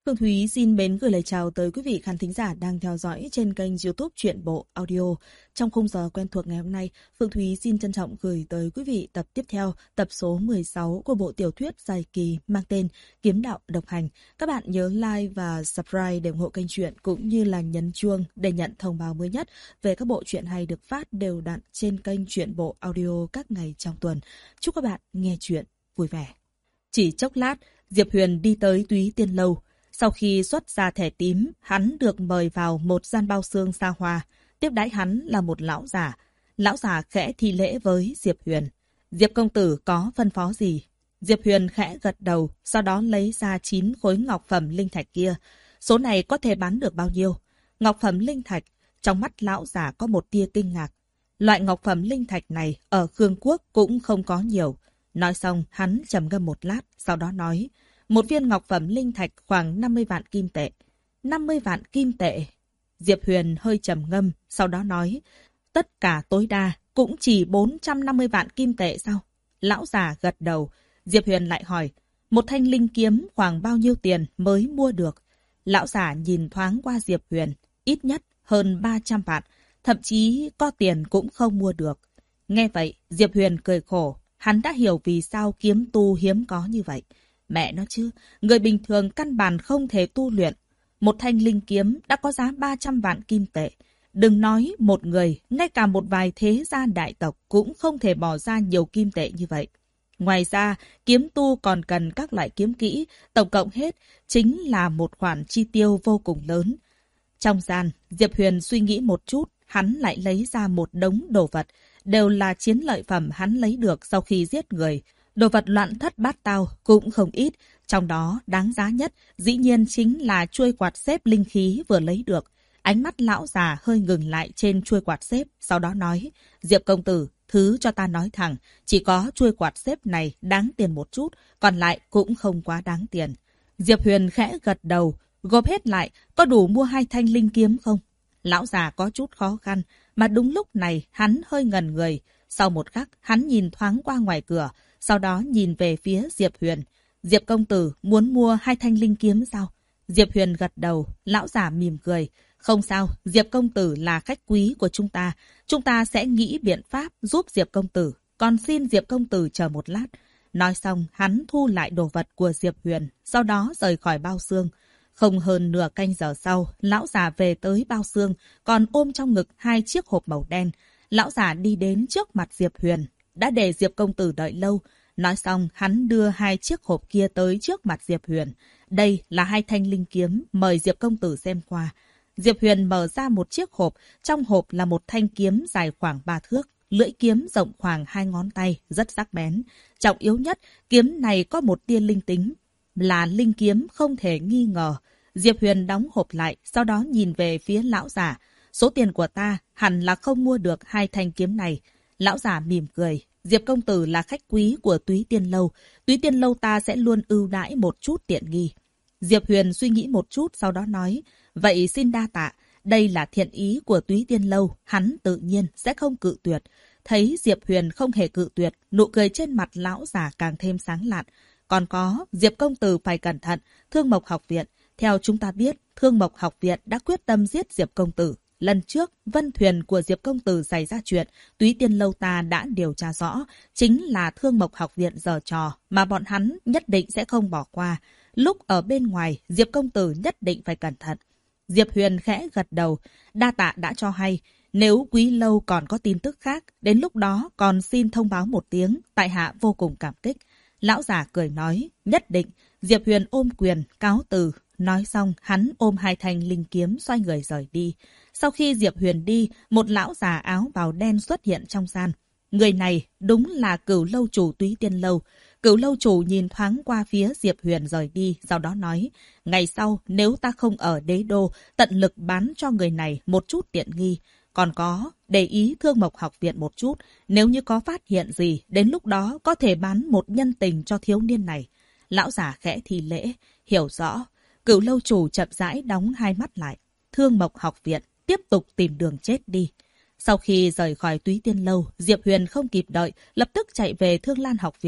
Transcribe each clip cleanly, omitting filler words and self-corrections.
Phương Thúy xin mến gửi lời chào tới quý vị khán thính giả đang theo dõi trên kênh YouTube Truyện Bộ Audio. Trong khung giờ quen thuộc ngày hôm nay, Phương Thúy xin trân trọng gửi tới quý vị tập tiếp theo, tập số 16 của bộ tiểu thuyết dài kỳ mang tên Kiếm Đạo Độc Hành. Các bạn nhớ like và subscribe để ủng hộ kênh truyện cũng như là nhấn chuông để nhận thông báo mới nhất về các bộ truyện hay được phát đều đặn trên kênh Truyện Bộ Audio các ngày trong tuần. Chúc các bạn nghe truyện vui vẻ. Chỉ chốc lát, Diệp Huyền đi tới Túy Tiên Lâu. Sau khi xuất ra thẻ tím, hắn được mời vào một gian bao xương xa hoa. Tiếp đãi hắn là một lão già. Lão già khẽ thi lễ với Diệp Huyền. Diệp công tử có phân phó gì? Diệp Huyền khẽ gật đầu, sau đó lấy ra 9 khối ngọc phẩm linh thạch kia. Số này có thể bán được bao nhiêu? Ngọc phẩm linh thạch, trong mắt lão già có một tia kinh ngạc. Loại ngọc phẩm linh thạch này ở Khương Quốc cũng không có nhiều. Nói xong, hắn trầm ngâm một lát, sau đó nói... Một viên ngọc phẩm linh thạch khoảng 50 vạn kim tệ. 50 vạn kim tệ. Diệp Huyền hơi trầm ngâm, sau đó nói, tất cả tối đa cũng chỉ 450 vạn kim tệ sao? Lão già gật đầu. Diệp Huyền lại hỏi, một thanh linh kiếm khoảng bao nhiêu tiền mới mua được? Lão già nhìn thoáng qua Diệp Huyền, ít nhất hơn 300 vạn, thậm chí có tiền cũng không mua được. Nghe vậy, Diệp Huyền cười khổ, hắn đã hiểu vì sao kiếm tu hiếm có như vậy. Mẹ nó chứ, người bình thường căn bản không thể tu luyện. Một thanh linh kiếm đã có giá 300 vạn kim tệ. Đừng nói một người, ngay cả một vài thế gia đại tộc cũng không thể bỏ ra nhiều kim tệ như vậy. Ngoài ra, kiếm tu còn cần các loại kiếm kỹ, tổng cộng hết chính là một khoản chi tiêu vô cùng lớn. Trong gian, Diệp Huyền suy nghĩ một chút, hắn lại lấy ra một đống đồ vật, đều là chiến lợi phẩm hắn lấy được sau khi giết người. Đồ vật loạn thất bát tao cũng không ít, trong đó đáng giá nhất dĩ nhiên chính là chuôi quạt xếp linh khí vừa lấy được. Ánh mắt lão già hơi ngừng lại trên chuôi quạt xếp, sau đó nói, Diệp công tử, thứ cho ta nói thẳng, chỉ có chuôi quạt xếp này đáng tiền một chút, còn lại cũng không quá đáng tiền. Diệp Huyền khẽ gật đầu, gộp hết lại, có đủ mua 2 thanh linh kiếm không? Lão già có chút khó khăn, mà đúng lúc này hắn hơi ngần người. Sau một khắc, hắn nhìn thoáng qua ngoài cửa, sau đó nhìn về phía Diệp Huyền. Diệp công tử muốn mua 2 thanh linh kiếm sao? Diệp Huyền gật đầu, lão già mỉm cười. Không sao, Diệp công tử là khách quý của chúng ta sẽ nghĩ biện pháp giúp Diệp công tử. Còn xin Diệp công tử chờ một lát. Nói xong, hắn thu lại đồ vật của Diệp Huyền, sau đó rời khỏi bao xương. Không hơn nửa canh giờ sau, lão già về tới bao xương, còn ôm trong ngực 2 chiếc hộp màu đen. Lão già đi đến trước mặt Diệp Huyền. Đã để Diệp công tử đợi lâu. Nói xong, hắn đưa 2 chiếc hộp kia tới trước mặt Diệp Huyền. Đây là 2 thanh linh kiếm, mời Diệp công tử xem qua. Diệp Huyền mở ra một chiếc hộp, trong hộp là một thanh kiếm dài khoảng 3 thước. Lưỡi kiếm rộng khoảng 2 ngón tay, rất sắc bén. Trọng yếu nhất, kiếm này có một tia linh tính. Là linh kiếm không thể nghi ngờ. Diệp Huyền đóng hộp lại, sau đó nhìn về phía lão già. Số tiền của ta hẳn là không mua được 2 thanh kiếm này. Lão già mỉm cười. Diệp công tử là khách quý của Túy Tiên Lâu. Túy Tiên Lâu ta sẽ luôn ưu đãi một chút tiện nghi. Diệp Huyền suy nghĩ một chút sau đó nói. Vậy xin đa tạ. Đây là thiện ý của Túy Tiên Lâu. Hắn tự nhiên sẽ không cự tuyệt. Thấy Diệp Huyền không hề cự tuyệt, nụ cười trên mặt lão già càng thêm sáng lạn. Còn có, Diệp công tử phải cẩn thận. Thương Mộc học viện. Theo chúng ta biết, Thương Mộc học viện đã quyết tâm giết Diệp công tử. Lần trước, vân thuyền của Diệp công tử xảy ra chuyện, Túy Tiên Lâu ta đã điều tra rõ, chính là Thương Mộc học viện giở trò, mà bọn hắn nhất định sẽ không bỏ qua. Lúc ở bên ngoài, Diệp công tử nhất định phải cẩn thận. Diệp Huyền khẽ gật đầu, đa tạ đã cho hay. Nếu Quý Lâu còn có tin tức khác, đến lúc đó còn xin thông báo một tiếng, tại hạ vô cùng cảm kích. Lão già cười nói, nhất định. Diệp Huyền ôm quyền, cáo từ. Nói xong, hắn ôm 2 thanh linh kiếm xoay người rời đi. Sau khi Diệp Huyền đi, một lão già áo bào đen xuất hiện trong gian. Người này đúng là Cửu lâu chủ Túy Tiên Lâu. Cửu lâu chủ nhìn thoáng qua phía Diệp Huyền rời đi, sau đó nói, ngày sau nếu ta không ở đế đô, tận lực bán cho người này một chút tiện nghi. Còn có, để ý Thương Mộc học viện một chút, nếu như có phát hiện gì, đến lúc đó có thể bán một nhân tình cho thiếu niên này. Lão già khẽ thi lễ, hiểu rõ. Cửu lâu chủ chậm rãi đóng 2 mắt lại. Thương Mộc học viện tiếp tục tìm đường chết đi. Sau khi rời khỏi Túy Tiên Lâu, Diệp Huyền không kịp đợi, lập tức chạy về Thương Lan học viện.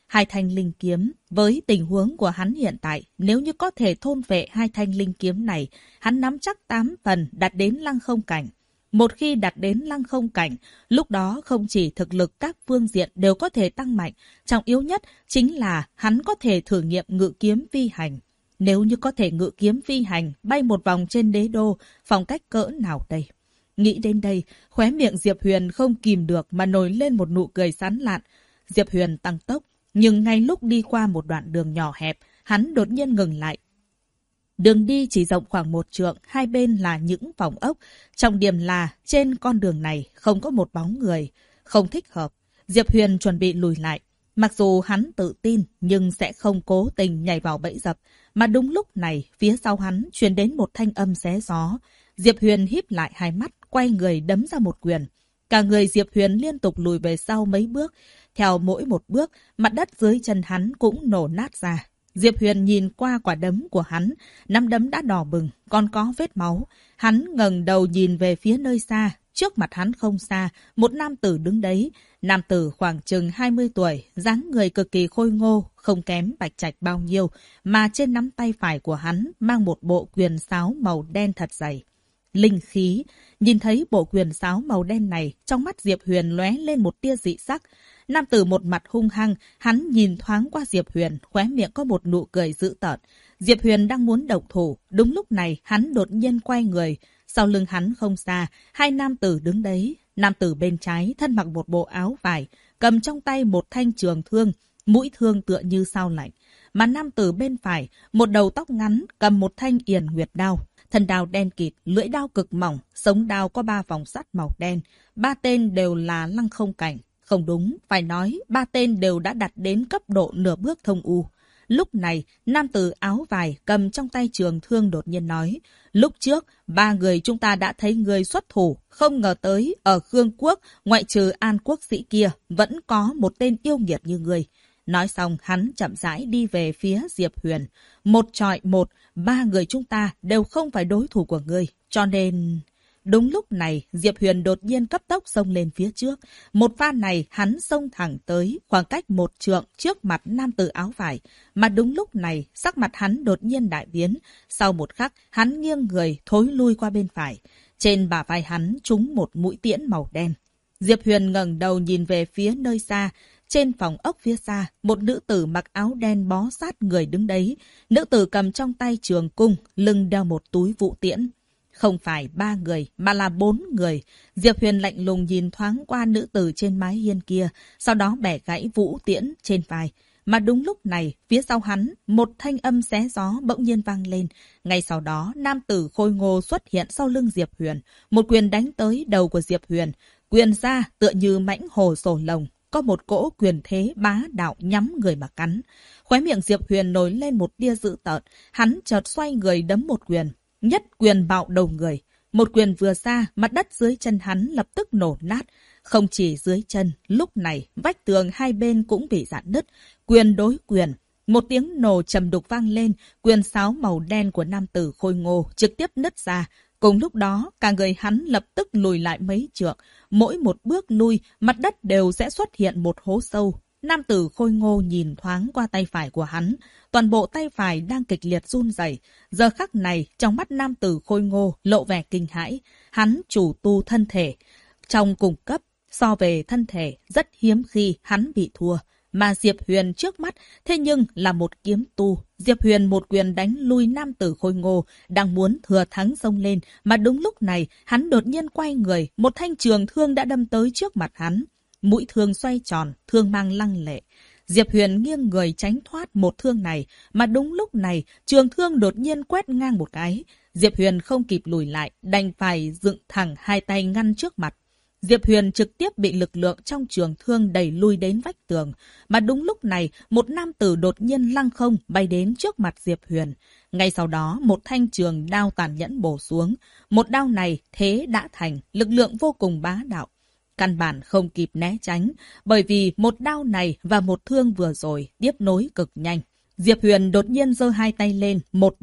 Hai thanh linh kiếm, với tình huống của hắn hiện tại, nếu như có thể thôn vệ hai thanh linh kiếm này, hắn nắm chắc 8 phần đạt đến lăng không cảnh. Một khi đạt đến lăng không cảnh, lúc đó không chỉ thực lực các phương diện đều có thể tăng mạnh, trọng yếu nhất chính là hắn có thể thử nghiệm ngự kiếm phi hành. Nếu như có thể ngự kiếm phi hành, bay một vòng trên đế đô, phong cách cỡ nào đây? Nghĩ đến đây, khóe miệng Diệp Huyền không kìm được mà nổi lên một nụ cười sán lạn. Diệp Huyền tăng tốc, nhưng ngay lúc đi qua một đoạn đường nhỏ hẹp, hắn đột nhiên ngừng lại. Đường đi chỉ rộng khoảng 1 trượng, hai bên là những phòng ốc. Trọng điểm là trên con đường này không có một bóng người, không thích hợp. Diệp Huyền chuẩn bị lùi lại. Mặc dù hắn tự tin nhưng sẽ không cố tình nhảy vào bẫy dập. Mà đúng lúc này, phía sau hắn truyền đến một thanh âm xé gió. Diệp Huyền híp lại hai mắt, quay người đấm ra một quyền. Cả người Diệp Huyền liên tục lùi về sau mấy bước. Theo mỗi một bước, mặt đất dưới chân hắn cũng nổ nát ra. Diệp Huyền nhìn qua quả đấm của hắn, nắm đấm đã đỏ bừng, còn có vết máu. Hắn ngẩng đầu nhìn về phía nơi xa, trước mặt hắn không xa, một nam tử đứng đấy. Nam tử khoảng chừng 20 tuổi, dáng người cực kỳ khôi ngô, không kém Bạch Trạch bao nhiêu, mà trên nắm tay phải của hắn mang một bộ quyền sáo màu đen thật dày. Linh khí, nhìn thấy bộ quyền sáo màu đen này, trong mắt Diệp Huyền lóe lên một tia dị sắc. Nam tử một mặt hung hăng, hắn nhìn thoáng qua Diệp Huyền, khóe miệng có một nụ cười dữ tợn. Diệp Huyền đang muốn động thủ, đúng lúc này hắn đột nhiên quay người. Sau lưng hắn không xa, hai nam tử đứng đấy. Nam tử bên trái thân mặc một bộ áo vải, cầm trong tay một thanh trường thương, mũi thương tựa như sao lạnh. Mà nam tử bên phải, một đầu tóc ngắn, cầm một thanh yển nguyệt đao. Thân đao đen kịt, lưỡi đao cực mỏng, sống đao có 3 vòng sắt màu đen. 3 tên đều là lăng không cảnh. Không đúng, phải nói 3 tên đều đã đạt đến cấp độ nửa bước thông u. Lúc này, nam tử áo vải cầm trong tay trường thương đột nhiên nói. Lúc trước, 3 người chúng ta đã thấy người xuất thủ. Không ngờ tới, ở Khương Quốc, ngoại trừ An Quốc sĩ kia, vẫn có một tên yêu nghiệt như người. Nói xong, hắn chậm rãi đi về phía Diệp Huyền. 1 chọi 1, 3 người chúng ta đều không phải đối thủ của ngươi. Cho nên... Đúng lúc này, Diệp Huyền đột nhiên cấp tốc xông lên phía trước. Một pha này, hắn xông thẳng tới khoảng cách 1 trượng trước mặt nam tử áo vải. Mà đúng lúc này, sắc mặt hắn đột nhiên đại biến. Sau một khắc, hắn nghiêng người thối lui qua bên phải. Trên bả vai hắn trúng một mũi tiễn màu đen. Diệp Huyền ngẩng đầu nhìn về phía nơi xa. Trên phòng ốc phía xa, một nữ tử mặc áo đen bó sát người đứng đấy. Nữ tử cầm trong tay trường cung, lưng đeo một túi vũ tiễn. Không phải 3 người, mà là 4 người. Diệp Huyền lạnh lùng nhìn thoáng qua nữ tử trên mái hiên kia, sau đó bẻ gãy vũ tiễn trên vai. Mà đúng lúc này, phía sau hắn, một thanh âm xé gió bỗng nhiên vang lên. Ngay sau đó, nam tử khôi ngô xuất hiện sau lưng Diệp Huyền. Một quyền đánh tới đầu của Diệp Huyền. Quyền ra tựa như mãnh hồ sổ lồng. Có một cỗ quyền thế bá đạo nhắm người mà cắn. Khóe miệng Diệp Huyền nổi lên một tia dữ tợn. Hắn chợt xoay người đấm một quyền. Nhất quyền bạo đầu người. Một quyền vừa ra, mặt đất dưới chân hắn lập tức nổ nát. Không chỉ dưới chân, lúc này vách tường hai bên cũng bị rạn nứt. Quyền đối quyền. Một tiếng nổ trầm đục vang lên, quyền sáo màu đen của nam tử khôi ngô trực tiếp nứt ra. Cùng lúc đó, cả người hắn lập tức lùi lại mấy trượng. Mỗi một bước lui, mặt đất đều sẽ xuất hiện một hố sâu. Nam tử khôi ngô nhìn thoáng qua tay phải của hắn. Toàn bộ tay phải đang kịch liệt run rẩy. Giờ khắc này, trong mắt nam tử khôi ngô lộ vẻ kinh hãi. Hắn chủ tu thân thể. Trong cùng cấp, so về thân thể, rất hiếm khi hắn bị thua. Mà Diệp Huyền trước mắt, thế nhưng là một kiếm tu. Diệp Huyền một quyền đánh lui nam tử khôi ngô, đang muốn thừa thắng xông lên. Mà đúng lúc này, hắn đột nhiên quay người, một thanh trường thương đã đâm tới trước mặt hắn. Mũi thương xoay tròn, thương mang lăng lệ. Diệp Huyền nghiêng người tránh thoát một thương này, mà đúng lúc này, trường thương đột nhiên quét ngang một cái. Diệp Huyền không kịp lùi lại, đành phải dựng thẳng hai tay ngăn trước mặt. Diệp Huyền trực tiếp bị lực lượng trong trường thương đẩy lui đến vách tường. Mà đúng lúc này, một nam tử đột nhiên lăng không bay đến trước mặt Diệp Huyền. Ngay sau đó, một thanh trường đao tàn nhẫn bổ xuống. Một đao này, thế đã thành, lực lượng vô cùng bá đạo. Căn bản không kịp né tránh, bởi vì một đao này và một thương vừa rồi tiếp nối cực nhanh. Diệp Huyền đột nhiên giơ hai tay lên,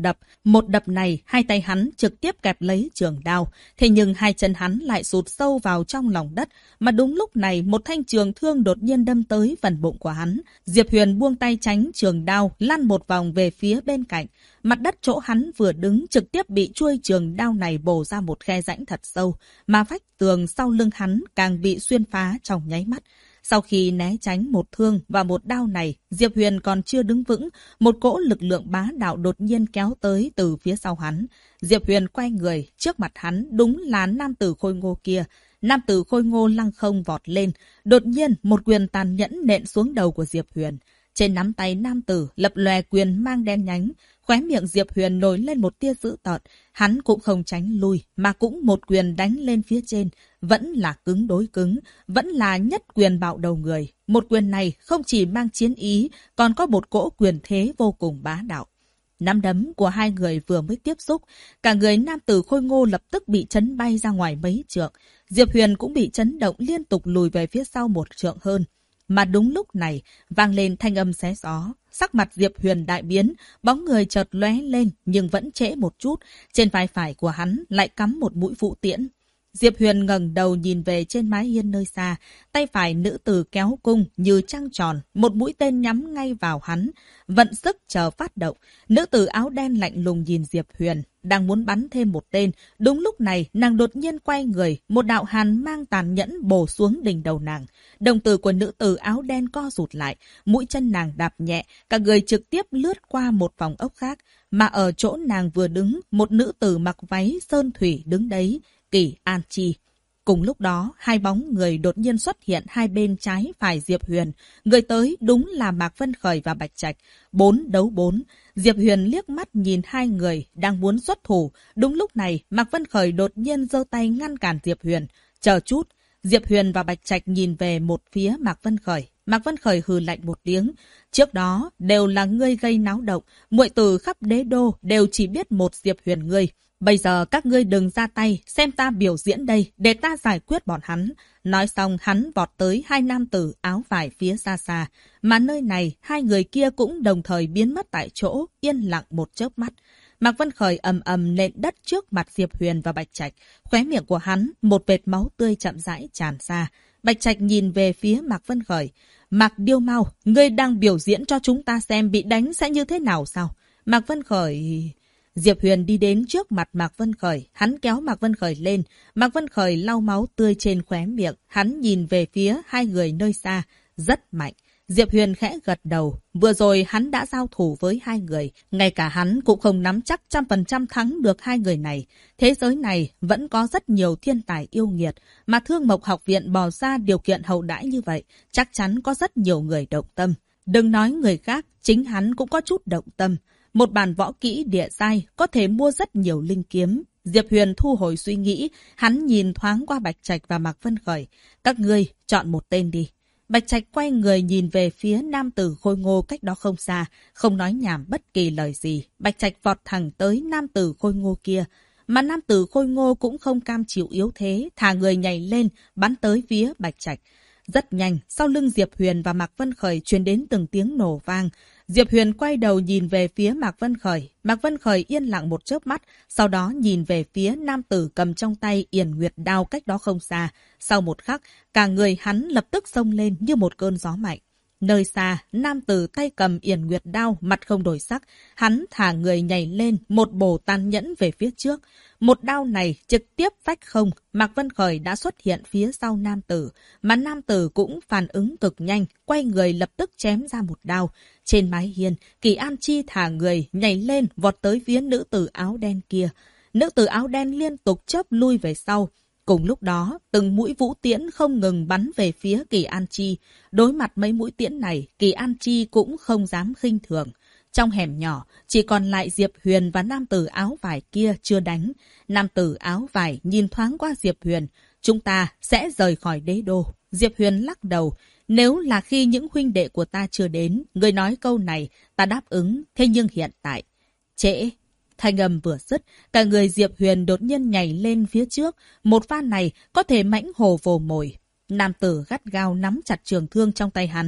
một đập này, hai tay hắn trực tiếp kẹp lấy trường đao. Thế nhưng hai chân hắn lại sụt sâu vào trong lòng đất, mà đúng lúc này một thanh trường thương đột nhiên đâm tới phần bụng của hắn. Diệp Huyền buông tay tránh trường đao, lăn một vòng về phía bên cạnh. Mặt đất chỗ hắn vừa đứng trực tiếp bị chuôi trường đao này bổ ra một khe rãnh thật sâu, mà vách tường sau lưng hắn càng bị xuyên phá trong nháy mắt. Sau khi né tránh một thương và một đao này, Diệp Huyền còn chưa đứng vững, một cỗ lực lượng bá đạo đột nhiên kéo tới từ phía sau hắn. Diệp Huyền quay người, trước mặt hắn đúng là nam tử khôi ngô kia. Nam tử khôi ngô lăng không vọt lên, đột nhiên một quyền tàn nhẫn nện xuống đầu của Diệp Huyền. Trên nắm tay nam tử lập lòe quyền mang đen nhánh, khóe miệng Diệp Huyền nổi lên một tia dữ tợn, hắn cũng không tránh lui, mà cũng một quyền đánh lên phía trên, vẫn là cứng đối cứng, vẫn là nhất quyền bạo đầu người. Một quyền này không chỉ mang chiến ý, còn có một cỗ quyền thế vô cùng bá đạo. Nắm đấm của hai người vừa mới tiếp xúc, cả người nam tử khôi ngô lập tức bị chấn bay ra ngoài mấy trượng. Diệp Huyền cũng bị chấn động liên tục lùi về phía sau một trượng hơn. Mà đúng lúc này, vang lên thanh âm xé gió. Sắc mặt Diệp Huyền đại biến, bóng người chợt lóe lên nhưng vẫn trễ một chút. Trên vai phải của hắn lại cắm một mũi vũ tiễn. Diệp Huyền ngẩng đầu nhìn về trên mái hiên nơi xa, tay phải nữ tử kéo cung như trăng tròn, một mũi tên nhắm ngay vào hắn. Vận sức chờ phát động, nữ tử áo đen lạnh lùng nhìn Diệp Huyền, đang muốn bắn thêm một tên. Đúng lúc này, nàng đột nhiên quay người, một đạo hàn mang tàn nhẫn bổ xuống đỉnh đầu nàng. Đồng tử của nữ tử áo đen co rụt lại, mũi chân nàng đạp nhẹ, cả người trực tiếp lướt qua một vòng ốc khác. Mà ở chỗ nàng vừa đứng, một nữ tử mặc váy sơn thủy đứng đấy. Kỳ An Chi. Cùng lúc đó, hai bóng người đột nhiên xuất hiện hai bên trái phải Diệp Huyền. Người tới đúng là Mạc Vân Khởi và Bạch Trạch. 4 đấu 4. Diệp Huyền liếc mắt nhìn hai người đang muốn xuất thủ. Đúng lúc này, Mạc Vân Khởi đột nhiên giơ tay ngăn cản Diệp Huyền. Chờ chút. Diệp Huyền và Bạch Trạch nhìn về một phía Mạc Vân Khởi. Mạc Vân Khởi hừ lạnh một tiếng. Trước đó, đều là ngươi gây náo động. Muội tử khắp đế đô đều chỉ biết một Diệp Huyền ngươi. Bây giờ các ngươi đừng ra tay, xem ta biểu diễn đây, để ta giải quyết bọn hắn. Nói xong hắn vọt tới hai nam tử áo vải phía xa xa. Mà nơi này, hai người kia cũng đồng thời biến mất tại chỗ, yên lặng một chớp mắt. Mạc Vân Khởi ầm ầm nện đất trước mặt Diệp Huyền và Bạch Trạch. Khóe miệng của hắn, một vệt máu tươi chậm rãi tràn ra. Bạch Trạch nhìn về phía Mạc Vân Khởi. Mạc Điêu Mau, ngươi đang biểu diễn cho chúng ta xem bị đánh sẽ như thế nào sao? Mạc Vân Khởi... Diệp Huyền đi đến trước mặt Mạc Vân Khởi, hắn kéo Mạc Vân Khởi lên. Mạc Vân Khởi lau máu tươi trên khóe miệng, hắn nhìn về phía hai người nơi xa, rất mạnh. Diệp Huyền khẽ gật đầu, vừa rồi hắn đã giao thủ với hai người, ngay cả hắn cũng không nắm chắc 100% thắng được hai người này. Thế giới này vẫn có rất nhiều thiên tài yêu nghiệt, mà Thương Mộc Học Viện bỏ ra điều kiện hậu đãi như vậy, chắc chắn có rất nhiều người động tâm. Đừng nói người khác, chính hắn cũng có chút động tâm. Một bản võ kỹ địa giai có thể mua rất nhiều linh kiếm. Diệp Huyền thu hồi suy nghĩ, hắn nhìn thoáng qua Bạch Trạch và Mạc Vân Khởi. Các ngươi chọn một tên đi. Bạch Trạch quay người nhìn về phía nam tử khôi ngô cách đó không xa, không nói nhảm bất kỳ lời gì. Bạch Trạch vọt thẳng tới nam tử khôi ngô kia. Mà nam tử khôi ngô cũng không cam chịu yếu thế, thả người nhảy lên, bắn tới phía Bạch Trạch. Rất nhanh, sau lưng Diệp Huyền và Mạc Vân Khởi truyền đến từng tiếng nổ vang. Diệp Huyền quay đầu nhìn về phía Mạc Vân Khởi. Mạc Vân Khởi yên lặng một chớp mắt, sau đó nhìn về phía nam tử cầm trong tay Yển Nguyệt đao cách đó không xa. Sau một khắc, cả người hắn lập tức xông lên như một cơn gió mạnh. Nơi xa, nam tử tay cầm Yển Nguyệt đao, mặt không đổi sắc. Hắn thả người nhảy lên, một bổ tàn nhẫn về phía trước. Một đao này trực tiếp vách không, Mạc Vân Khởi đã xuất hiện phía sau nam tử. Mà nam tử cũng phản ứng cực nhanh, quay người lập tức chém ra một đao. Trên mái hiên, Kỳ An Chi thả người, nhảy lên, vọt tới phía nữ tử áo đen kia. Nữ tử áo đen liên tục chớp lui về sau. Cùng lúc đó, từng mũi vũ tiễn không ngừng bắn về phía Kỳ An Chi. Đối mặt mấy mũi tiễn này, Kỳ An Chi cũng không dám khinh thường. Trong hẻm nhỏ, chỉ còn lại Diệp Huyền và nam tử áo vải kia chưa đánh. Nam tử áo vải nhìn thoáng qua Diệp Huyền. Chúng ta sẽ rời khỏi đế đô. Diệp Huyền lắc đầu. Nếu là khi những huynh đệ của ta chưa đến, người nói câu này, ta đáp ứng. Thế nhưng hiện tại, trễ. Thanh âm vừa dứt, cả người Diệp Huyền đột nhiên nhảy lên phía trước. Một pha này có thể mãnh hổ vồ mồi. Nam tử gắt gao nắm chặt trường thương trong tay hắn.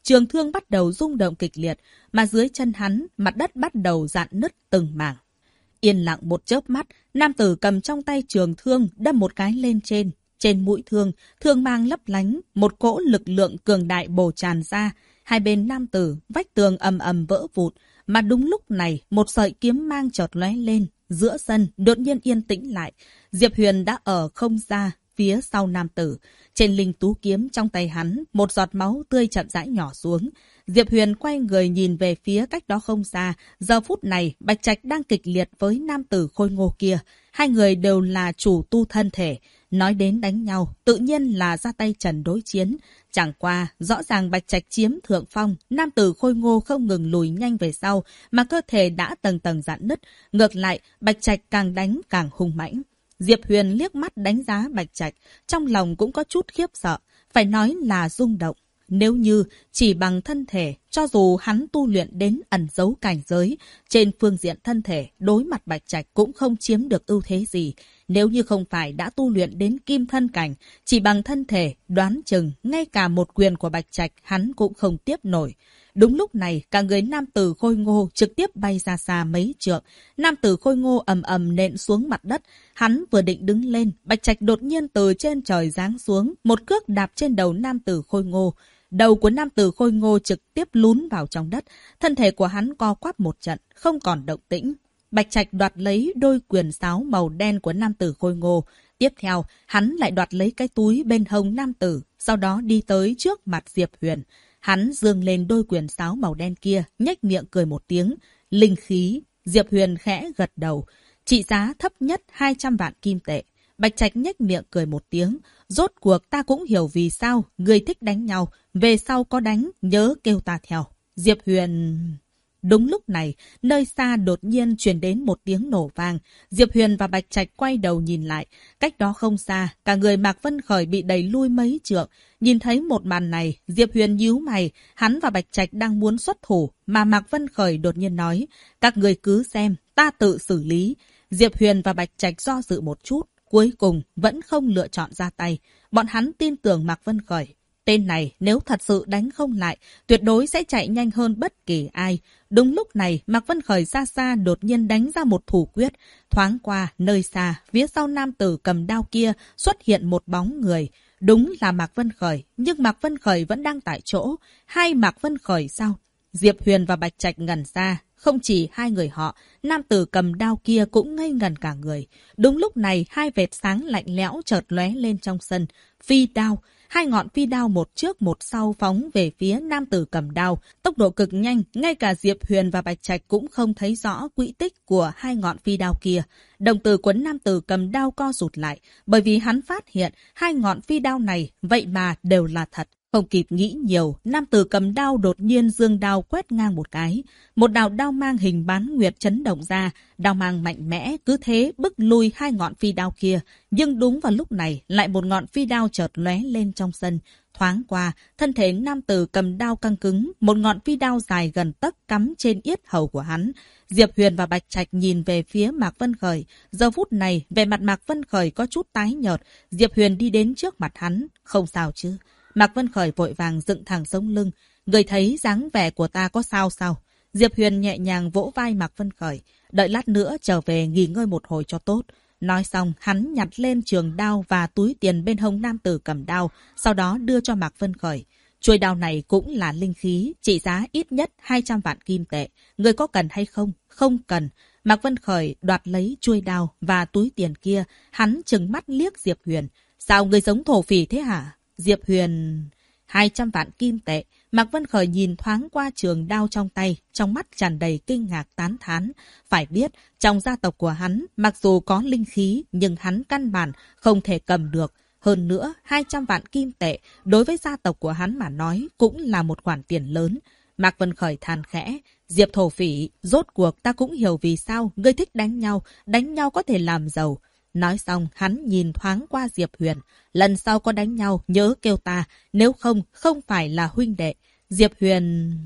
trường thương bắt đầu rung động kịch liệt, mà dưới chân hắn, mặt đất bắt đầu rạn nứt từng mảng. Yên lặng một chớp mắt, nam tử cầm trong tay trường thương đâm một cái lên trên. Trên mũi thương, thương mang lấp lánh, một cỗ lực lượng cường đại bổ tràn ra. Hai bên nam tử, vách tường ầm ầm vỡ vụn. Mà đúng lúc này, một sợi kiếm mang chợt lóe lên. Giữa sân, đột nhiên yên tĩnh lại. Diệp Huyền đã ở không xa, phía sau nam tử. Trên linh tú kiếm trong tay hắn, một giọt máu tươi chậm rãi nhỏ xuống. Diệp Huyền quay người nhìn về phía cách đó không xa. Giờ phút này, Bạch Trạch đang kịch liệt với nam tử khôi ngô kia. Hai người đều là chủ tu thân thể. Nói đến đánh nhau, tự nhiên là ra tay trần đối chiến. Chẳng qua, rõ ràng Bạch Trạch chiếm thượng phong, nam tử khôi ngô không ngừng lùi nhanh về sau, mà cơ thể đã tầng tầng rạn nứt. Ngược lại, Bạch Trạch càng đánh càng hung mãnh. Diệp Huyền liếc mắt đánh giá Bạch Trạch, trong lòng cũng có chút khiếp sợ, phải nói là rung động. Nếu như chỉ bằng thân thể, cho dù hắn tu luyện đến ẩn giấu cảnh giới, trên phương diện thân thể, đối mặt Bạch Trạch cũng không chiếm được ưu thế gì. Nếu như không phải đã tu luyện đến kim thân cảnh, chỉ bằng thân thể, đoán chừng, ngay cả một quyền của Bạch Trạch hắn cũng không tiếp nổi. Đúng lúc này, cả người nam tử khôi ngô trực tiếp bay ra xa mấy trượng. Nam tử khôi ngô ầm ầm nện xuống mặt đất. Hắn vừa định đứng lên, Bạch Trạch đột nhiên từ trên trời giáng xuống, một cước đạp trên đầu nam tử khôi ngô. Đầu của nam tử khôi ngô trực tiếp lún vào trong đất. Thân thể của hắn co quắp một trận, không còn động tĩnh. Bạch Trạch đoạt lấy đôi quyền sáo màu đen của nam tử khôi ngô. Tiếp theo, hắn lại đoạt lấy cái túi bên hông nam tử, sau đó đi tới trước mặt Diệp Huyền. Hắn giương lên đôi quyền sáo màu đen kia, nhếch miệng cười một tiếng. Linh khí, Diệp Huyền khẽ gật đầu. Trị giá thấp nhất 200 vạn kim tệ. Bạch Trạch nhếch miệng cười một tiếng. Rốt cuộc ta cũng hiểu vì sao người thích đánh nhau. Về sau có đánh, nhớ kêu ta theo. Diệp Huyền... Đúng lúc này, nơi xa đột nhiên truyền đến một tiếng nổ vang. Diệp Huyền và Bạch Trạch quay đầu nhìn lại. Cách đó không xa, cả người Mạc Vân Khởi bị đẩy lui mấy trượng. Nhìn thấy một màn này, Diệp Huyền nhíu mày. Hắn và Bạch Trạch đang muốn xuất thủ, mà Mạc Vân Khởi đột nhiên nói. Các người cứ xem, ta tự xử lý. Diệp Huyền và Bạch Trạch do dự một chút. Cuối cùng, vẫn không lựa chọn ra tay. Bọn hắn tin tưởng Mạc Vân Khởi. Tên này nếu thật sự đánh không lại, tuyệt đối sẽ chạy nhanh hơn bất kỳ ai. Đúng lúc này, Mạc Vân Khởi xa xa đột nhiên đánh ra một thủ quyết. Thoáng qua, nơi xa, phía sau nam tử cầm đao kia xuất hiện một bóng người. Đúng là Mạc Vân Khởi, nhưng Mạc Vân Khởi vẫn đang tại chỗ. Hai Mạc Vân Khởi sao? Diệp Huyền và Bạch Trạch ngẩn ra. Không chỉ hai người họ, nam tử cầm đao kia cũng ngây ngẩn cả người. Đúng lúc này, hai vệt sáng lạnh lẽo chợt lóe lên trong sân. Phi đao. Hai ngọn phi đao một trước một sau phóng về phía nam tử cầm đao. Tốc độ cực nhanh, ngay cả Diệp Huyền và Bạch Trạch cũng không thấy rõ quỹ tích của hai ngọn phi đao kia. Đồng tử quấn nam tử cầm đao co rụt lại, bởi vì hắn phát hiện hai ngọn phi đao này vậy mà đều là thật. Không kịp nghĩ nhiều, nam tử cầm đao đột nhiên giương đao quét ngang một cái. Một đạo đao mang hình bán nguyệt chấn động ra, đao mang mạnh mẽ cứ thế bức lui hai ngọn phi đao kia. Nhưng đúng vào lúc này, lại một ngọn phi đao chợt lóe lên trong sân. Thoáng qua, thân thể nam tử cầm đao căng cứng, một ngọn phi đao dài gần tấc cắm trên yết hầu của hắn. Diệp Huyền và Bạch Trạch nhìn về phía Mạc Vân Khởi. Giờ phút này, vẻ mặt Mạc Vân Khởi có chút tái nhợt. Diệp Huyền đi đến trước mặt hắn. Không sao chứ? Mạc Vân Khởi vội vàng dựng thẳng sống lưng. Người thấy dáng vẻ của ta có sao sao? Diệp Huyền nhẹ nhàng vỗ vai Mạc Vân Khởi. Đợi lát nữa trở về nghỉ ngơi một hồi cho tốt. Nói xong, hắn nhặt lên trường đao và túi tiền bên hông nam tử cầm đao, sau đó đưa cho Mạc Vân Khởi. Chuôi đao này cũng là linh khí, trị giá ít nhất 200 vạn kim tệ. Người có cần hay không? Không cần. Mạc Vân Khởi đoạt lấy chuôi đao và túi tiền kia. Hắn trừng mắt liếc Diệp Huyền. Sao người giống thổ phỉ thế hả? Diệp Huyền... 200 vạn kim tệ. Mạc Vân Khởi nhìn thoáng qua trường đao trong tay, trong mắt tràn đầy kinh ngạc tán thán. Phải biết, trong gia tộc của hắn, mặc dù có linh khí, nhưng hắn căn bản không thể cầm được. Hơn nữa, 200 vạn kim tệ, đối với gia tộc của hắn mà nói, cũng là một khoản tiền lớn. Mạc Vân Khởi than khẽ. Diệp thổ phỉ, rốt cuộc ta cũng hiểu vì sao ngươi thích đánh nhau có thể làm giàu. Nói xong, hắn nhìn thoáng qua Diệp Huyền. Lần sau có đánh nhau, nhớ kêu ta, nếu không, không phải là huynh đệ. Diệp Huyền...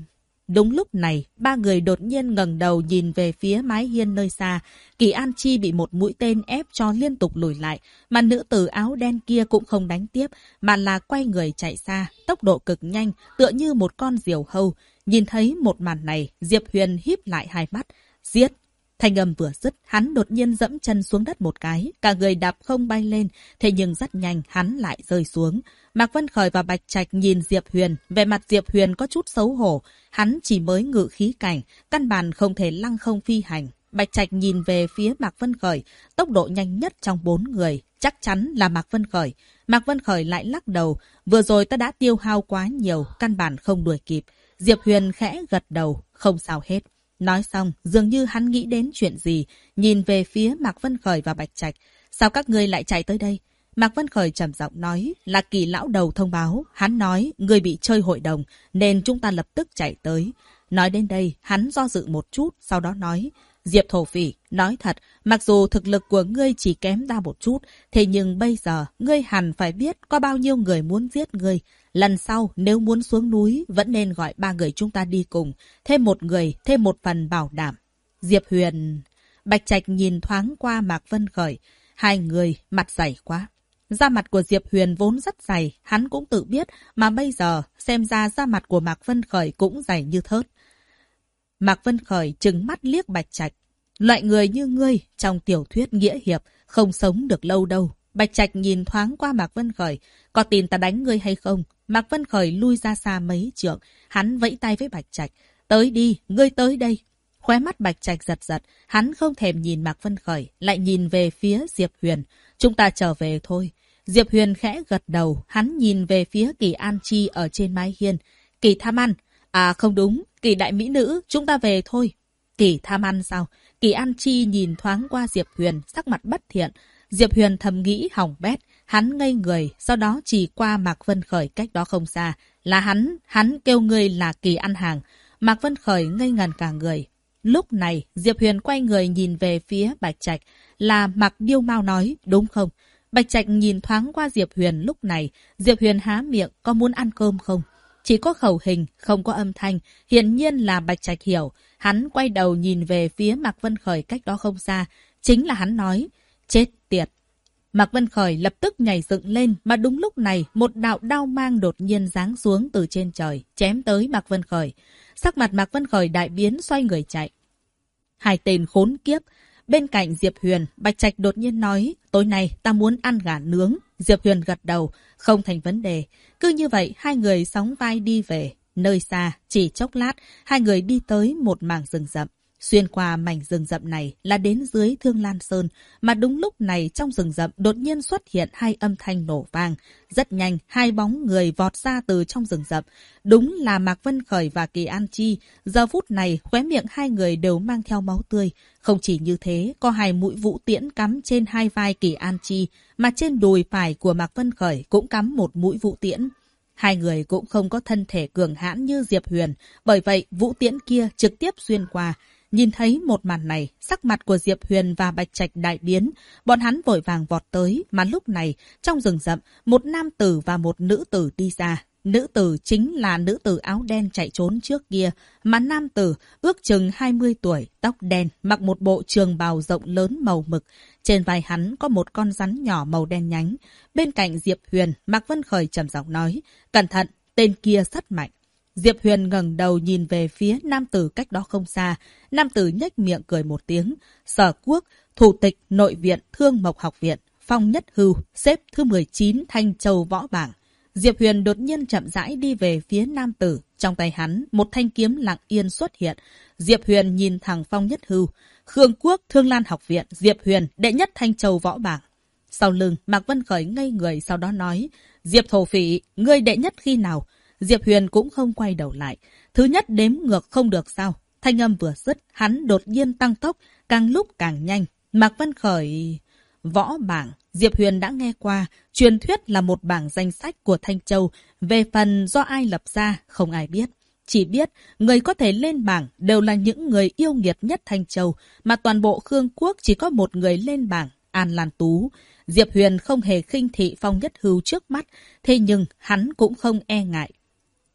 Đúng lúc này, ba người đột nhiên ngẩng đầu nhìn về phía mái hiên nơi xa. Kỳ An Chi bị một mũi tên ép cho liên tục lùi lại, mà nữ tử áo đen kia cũng không đánh tiếp, mà là quay người chạy xa, tốc độ cực nhanh, tựa như một con diều hâu. Nhìn thấy một màn này, Diệp Huyền híp lại hai mắt. Giết! Thanh âm vừa dứt, hắn đột nhiên dẫm chân xuống đất một cái, cả người đạp không bay lên, thế nhưng rất nhanh hắn lại rơi xuống. Mạc Vân Khởi và Bạch Trạch nhìn Diệp Huyền, vẻ mặt Diệp Huyền có chút xấu hổ, hắn chỉ mới ngự khí cảnh, căn bản không thể lăng không phi hành. Bạch Trạch nhìn về phía Mạc Vân Khởi, tốc độ nhanh nhất trong 4 người, chắc chắn là Mạc Vân Khởi. Mạc Vân Khởi lại lắc đầu, vừa rồi ta đã tiêu hao quá nhiều, căn bản không đuổi kịp. Diệp Huyền khẽ gật đầu, không sao hết. Nói xong, dường như hắn nghĩ đến chuyện gì, nhìn về phía Mạc Vân Khởi và Bạch Trạch. Sao các ngươi lại chạy tới đây? Mạc Vân Khởi trầm giọng nói, là Kỳ lão đầu thông báo. Hắn nói, ngươi bị chơi hội đồng, nên chúng ta lập tức chạy tới. Nói đến đây, hắn do dự một chút, sau đó nói, Diệp thổ phỉ, nói thật, mặc dù thực lực của ngươi chỉ kém ta một chút, thế nhưng bây giờ, ngươi hẳn phải biết có bao nhiêu người muốn giết ngươi. Lần sau, nếu muốn xuống núi, vẫn nên gọi 3 người chúng ta đi cùng. Thêm một người, thêm một phần bảo đảm. Diệp Huyền... Bạch Trạch nhìn thoáng qua Mạc Vân Khởi. Hai người, mặt dày quá. Da mặt của Diệp Huyền vốn rất dày, hắn cũng tự biết, mà bây giờ, xem ra da mặt của Mạc Vân Khởi cũng dày như thớt. Mạc Vân Khởi trừng mắt liếc Bạch Trạch. Loại người như ngươi, trong tiểu thuyết nghĩa hiệp, không sống được lâu đâu. Bạch Trạch nhìn thoáng qua Mạc Vân Khởi. Có tin ta đánh ngươi hay không? Mạc Vân Khởi lui ra xa mấy trượng. Hắn vẫy tay với Bạch Trạch. Tới đi, ngươi tới đây. Khóe mắt Bạch Trạch giật giật. Hắn không thèm nhìn Mạc Vân Khởi, lại nhìn về phía Diệp Huyền. Chúng ta trở về thôi. Diệp Huyền khẽ gật đầu. Hắn nhìn về phía Kỳ An Chi ở trên mái hiên. Kỳ tham ăn. À không đúng, Kỳ đại mỹ nữ, chúng ta về thôi. Kỳ tham ăn sao? Kỳ An Chi nhìn thoáng qua Diệp Huyền, sắc mặt bất thiện. Diệp Huyền thầm nghĩ hỏng bét. Hắn ngây người, sau đó chỉ qua Mạc Vân Khởi cách đó không xa. Là hắn kêu ngươi là Kỳ ăn hàng. Mạc Vân Khởi ngây ngần cả người. Lúc này, Diệp Huyền quay người nhìn về phía Bạch Trạch. Là Mạc Điêu Mao nói, đúng không? Bạch Trạch nhìn thoáng qua Diệp Huyền lúc này. Diệp Huyền há miệng, có muốn ăn cơm không? Chỉ có khẩu hình, không có âm thanh. Hiển nhiên là Bạch Trạch hiểu. Hắn quay đầu nhìn về phía Mạc Vân Khởi cách đó không xa. Chính là hắn nói, chết tiệt. Mạc Vân Khởi lập tức nhảy dựng lên, mà đúng lúc này, một đạo đao mang đột nhiên giáng xuống từ trên trời, chém tới Mạc Vân Khởi. Sắc mặt Mạc Vân Khởi đại biến, xoay người chạy. Hai tên khốn kiếp. Bên cạnh Diệp Huyền, Bạch Trạch đột nhiên nói, tối nay ta muốn ăn gà nướng. Diệp Huyền gật đầu, không thành vấn đề. Cứ như vậy, hai người sóng vai đi về. Nơi xa, chỉ chốc lát, hai người đi tới một mảng rừng rậm. Xuyên qua mảnh rừng rậm này là đến dưới Thương Lan Sơn, mà đúng lúc này trong rừng rậm đột nhiên xuất hiện hai âm thanh nổ vang. Rất nhanh, hai bóng người vọt ra từ trong rừng rậm. Đúng là Mạc Vân Khởi và Kỳ An Chi. Giờ phút này, khóe miệng hai người đều mang theo máu tươi. Không chỉ như thế, có hai mũi vũ tiễn cắm trên hai vai Kỳ An Chi, mà trên đùi phải của Mạc Vân Khởi cũng cắm một mũi vũ tiễn. Hai người cũng không có thân thể cường hãn như Diệp Huyền, bởi vậy vũ tiễn kia trực tiếp xuyên qua. Nhìn thấy một màn này, sắc mặt của Diệp Huyền và Bạch Trạch đại biến. Bọn hắn vội vàng vọt tới, mà lúc này, trong rừng rậm, một nam tử và một nữ tử đi ra. Nữ tử chính là nữ tử áo đen chạy trốn trước kia, mà nam tử ước chừng 20 tuổi, tóc đen, mặc một bộ trường bào rộng lớn màu mực. Trên vai hắn có một con rắn nhỏ màu đen nhánh. Bên cạnh Diệp Huyền, Mạc Vân Khởi trầm giọng nói, cẩn thận, tên kia rất mạnh. Diệp Huyền ngẩng đầu nhìn về phía nam tử cách đó không xa. Nam tử nhếch miệng cười một tiếng. Sở Quốc, Thủ tịch Nội viện Thương Mộc Học viện, Phong Nhất Hưu, xếp thứ 19 Thanh Châu Võ Bảng. Diệp Huyền đột nhiên chậm rãi đi về phía nam tử. Trong tay hắn, một thanh kiếm lặng yên xuất hiện. Diệp Huyền nhìn thẳng Phong Nhất Hưu. Khương Quốc, Thương Lan Học viện, Diệp Huyền, đệ nhất Thanh Châu Võ Bảng. Sau lưng, Mạc Vân Khởi ngây người sau đó nói. Diệp thổ phỉ, ngươi đệ nhất khi nào? Diệp Huyền cũng không quay đầu lại. Thứ nhất đếm ngược không được sao? Thanh âm vừa dứt, hắn đột nhiên tăng tốc, càng lúc càng nhanh. Mạc Vân Khởi... Võ bảng, Diệp Huyền đã nghe qua, truyền thuyết là một bảng danh sách của Thanh Châu. Về phần do ai lập ra, không ai biết. Chỉ biết, người có thể lên bảng đều là những người yêu nghiệt nhất Thanh Châu, mà toàn bộ Khương Quốc chỉ có một người lên bảng, An Lan Tú. Diệp Huyền không hề khinh thị Phong Nhất Hưu trước mắt, thế nhưng hắn cũng không e ngại.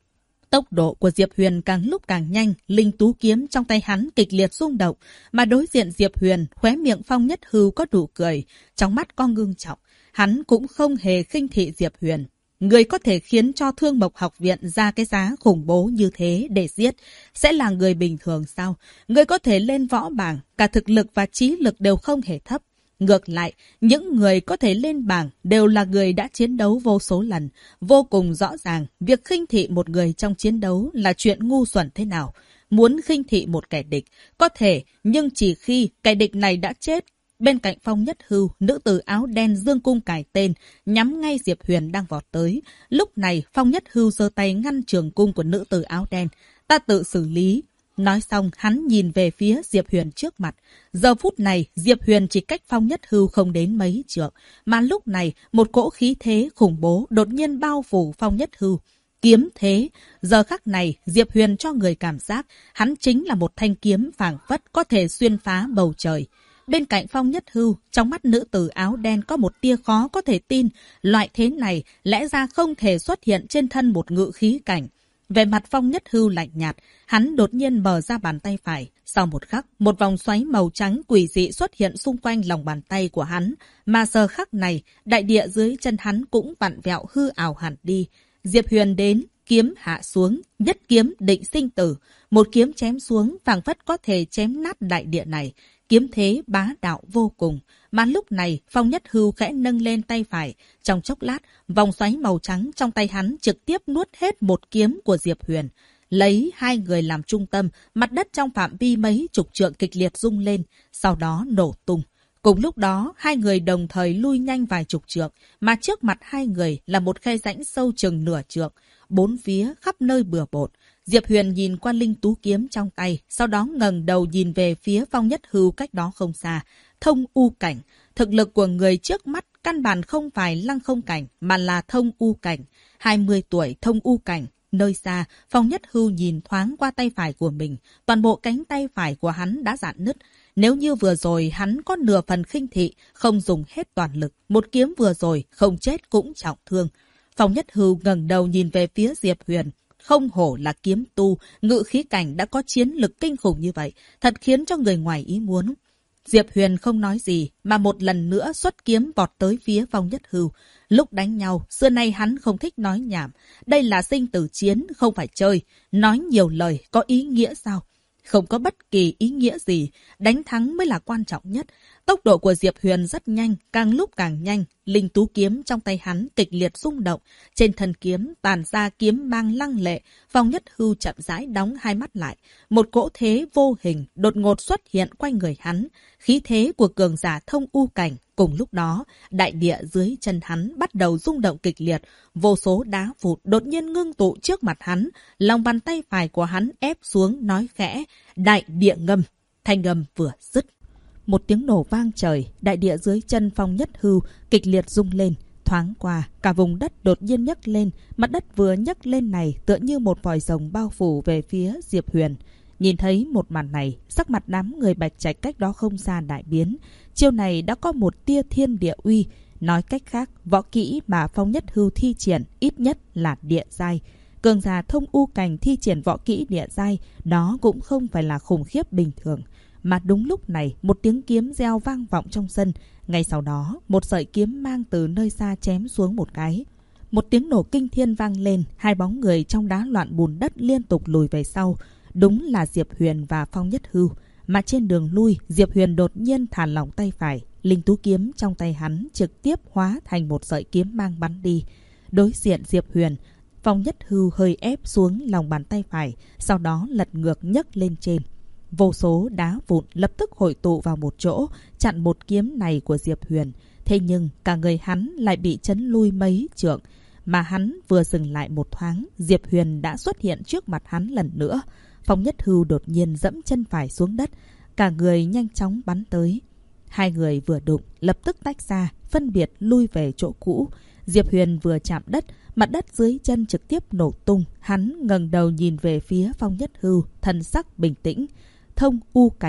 Tốc độ của Diệp Huyền càng lúc càng nhanh, linh tú kiếm trong tay hắn kịch liệt rung động, mà đối diện Diệp Huyền, khóe miệng Phong Nhất Hưu có nụ cười, trong mắt có ngưng trọng. Hắn cũng không hề khinh thị Diệp Huyền. Người có thể khiến cho Thương Mộc Học Viện ra cái giá khủng bố như thế để giết, sẽ là người bình thường sao? Người có thể lên võ bảng, cả thực lực và trí lực đều không hề thấp. Ngược lại, những người có thể lên bảng đều là người đã chiến đấu vô số lần. Vô cùng rõ ràng, việc khinh thị một người trong chiến đấu là chuyện ngu xuẩn thế nào. Muốn khinh thị một kẻ địch, có thể, nhưng chỉ khi kẻ địch này đã chết. Bên cạnh Phong Nhất Hưu, nữ tử áo đen dương cung cài tên, nhắm ngay Diệp Huyền đang vọt tới. Lúc này, Phong Nhất Hưu giơ tay ngăn trường cung của nữ tử áo đen. Ta tự xử lý. Nói xong, hắn nhìn về phía Diệp Huyền trước mặt. Giờ phút này, Diệp Huyền chỉ cách Phong Nhất Hưu không đến mấy trượng. Mà lúc này, một cỗ khí thế khủng bố đột nhiên bao phủ Phong Nhất Hưu. Kiếm thế. Giờ khắc này, Diệp Huyền cho người cảm giác hắn chính là một thanh kiếm phảng phất có thể xuyên phá bầu trời. Bên cạnh Phong Nhất Hưu, trong mắt nữ tử áo đen có một tia khó có thể tin. Loại thế này lẽ ra không thể xuất hiện trên thân một ngự khí cảnh. Về mặt Phong Nhất Hưu lạnh nhạt, hắn đột nhiên mở ra bàn tay phải. Sau một khắc, một vòng xoáy màu trắng quỷ dị xuất hiện xung quanh lòng bàn tay của hắn. Mà giờ khắc này, đại địa dưới chân hắn cũng vặn vẹo hư ảo hẳn đi. Diệp Huyền đến, kiếm hạ xuống, nhất kiếm định sinh tử. Một kiếm chém xuống, phảng phất có thể chém nát đại địa này. Kiếm thế bá đạo vô cùng. Mà lúc này, Phong Nhất Hưu khẽ nâng lên tay phải. Trong chốc lát, vòng xoáy màu trắng trong tay hắn trực tiếp nuốt hết một kiếm của Diệp Huyền. Lấy hai người làm trung tâm, mặt đất trong phạm vi mấy chục trượng kịch liệt rung lên, sau đó nổ tung. Cùng lúc đó, hai người đồng thời lui nhanh vài chục trượng, mà trước mặt hai người là một khe rãnh sâu chừng nửa trượng. Bốn phía khắp nơi bừa bộn. Diệp Huyền nhìn qua linh tú kiếm trong tay, sau đó ngẩng đầu nhìn về phía Phong Nhất Hưu cách đó không xa. Thông u cảnh. Thực lực của người trước mắt căn bản không phải lăng không cảnh, mà là thông u cảnh. 20 tuổi thông u cảnh. Nơi xa, Phong Nhất Hưu nhìn thoáng qua tay phải của mình. Toàn bộ cánh tay phải của hắn đã rạn nứt. Nếu như vừa rồi hắn có nửa phần khinh thị, không dùng hết toàn lực. Một kiếm vừa rồi, không chết cũng trọng thương. Phong Nhất Hưu ngẩng đầu nhìn về phía Diệp Huyền. Không hổ là kiếm tu, ngự khí cảnh đã có chiến lực kinh khủng như vậy, thật khiến cho người ngoài ý muốn. Diệp Huyền không nói gì, mà một lần nữa xuất kiếm vọt tới phía Phong Nhất Hưu. Lúc đánh nhau, xưa nay hắn không thích nói nhảm. Đây là sinh tử chiến, không phải chơi. Nói nhiều lời, có ý nghĩa sao? Không có bất kỳ ý nghĩa gì. Đánh thắng mới là quan trọng nhất. Tốc độ của Diệp Huyền rất nhanh, càng lúc càng nhanh. Linh tú kiếm trong tay hắn kịch liệt rung động. Trên thân kiếm tàn ra kiếm mang lăng lệ. Phong Nhất Hưu chậm rãi đóng hai mắt lại. Một cỗ thế vô hình đột ngột xuất hiện quanh người hắn. Khí thế của cường giả thông u cảnh. Cùng lúc đó, đại địa dưới chân hắn bắt đầu rung động kịch liệt. Vô số đá vụt đột nhiên ngưng tụ trước mặt hắn. Lòng bàn tay phải của hắn ép xuống nói khẽ. Đại địa ngâm. Thanh âm vừa dứt. Một tiếng nổ vang trời, đại địa dưới chân Phong Nhất Hưu kịch liệt rung lên. Thoáng qua, cả vùng đất đột nhiên nhấc lên. Mặt đất vừa nhấc lên này tựa như một vòi rồng bao phủ về phía Diệp Huyền. Nhìn thấy một màn này, sắc mặt đám người Bạch Trạch cách đó không xa đại biến. Chiêu này đã có một tia thiên địa uy. Nói cách khác, võ kỹ mà Phong Nhất Hưu thi triển ít nhất là địa giai. Cường giả thông u cảnh thi triển võ kỹ địa giai, đó cũng không phải là khủng khiếp bình thường. Mà đúng lúc này, một tiếng kiếm reo vang vọng trong sân. Ngay sau đó, một sợi kiếm mang từ nơi xa chém xuống một cái. Một tiếng nổ kinh thiên vang lên, hai bóng người trong đá loạn bùn đất liên tục lùi về sau. Đúng là Diệp Huyền và Phong Nhất Hưu. Mà trên đường lui, Diệp Huyền đột nhiên thả lỏng tay phải. Linh tú kiếm trong tay hắn trực tiếp hóa thành một sợi kiếm mang bắn đi. Đối diện Diệp Huyền, Phong Nhất Hưu hơi ép xuống lòng bàn tay phải, sau đó lật ngược nhấc lên trên. Vô số đá vụn lập tức hội tụ vào một chỗ, chặn một kiếm này của Diệp Huyền. Thế nhưng cả người hắn lại bị chấn lui mấy trượng. Mà hắn vừa dừng lại một thoáng, Diệp Huyền đã xuất hiện trước mặt hắn lần nữa. Phong Nhất Hưu đột nhiên dẫm chân phải xuống đất, cả người nhanh chóng bắn tới. Hai người vừa đụng, lập tức tách ra, phân biệt lui về chỗ cũ. Diệp Huyền vừa chạm đất, mặt đất dưới chân trực tiếp nổ tung. Hắn ngẩng đầu nhìn về phía Phong Nhất Hưu, thần sắc bình tĩnh. Thông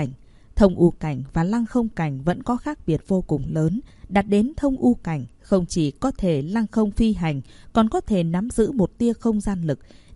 u cảnh và lăng không cảnh vẫn có khác biệt vô cùng lớn. Đạt đến thông u cảnh, không chỉ có thể lăng không phi hành, còn có thể nắm giữ một tia không gian lực.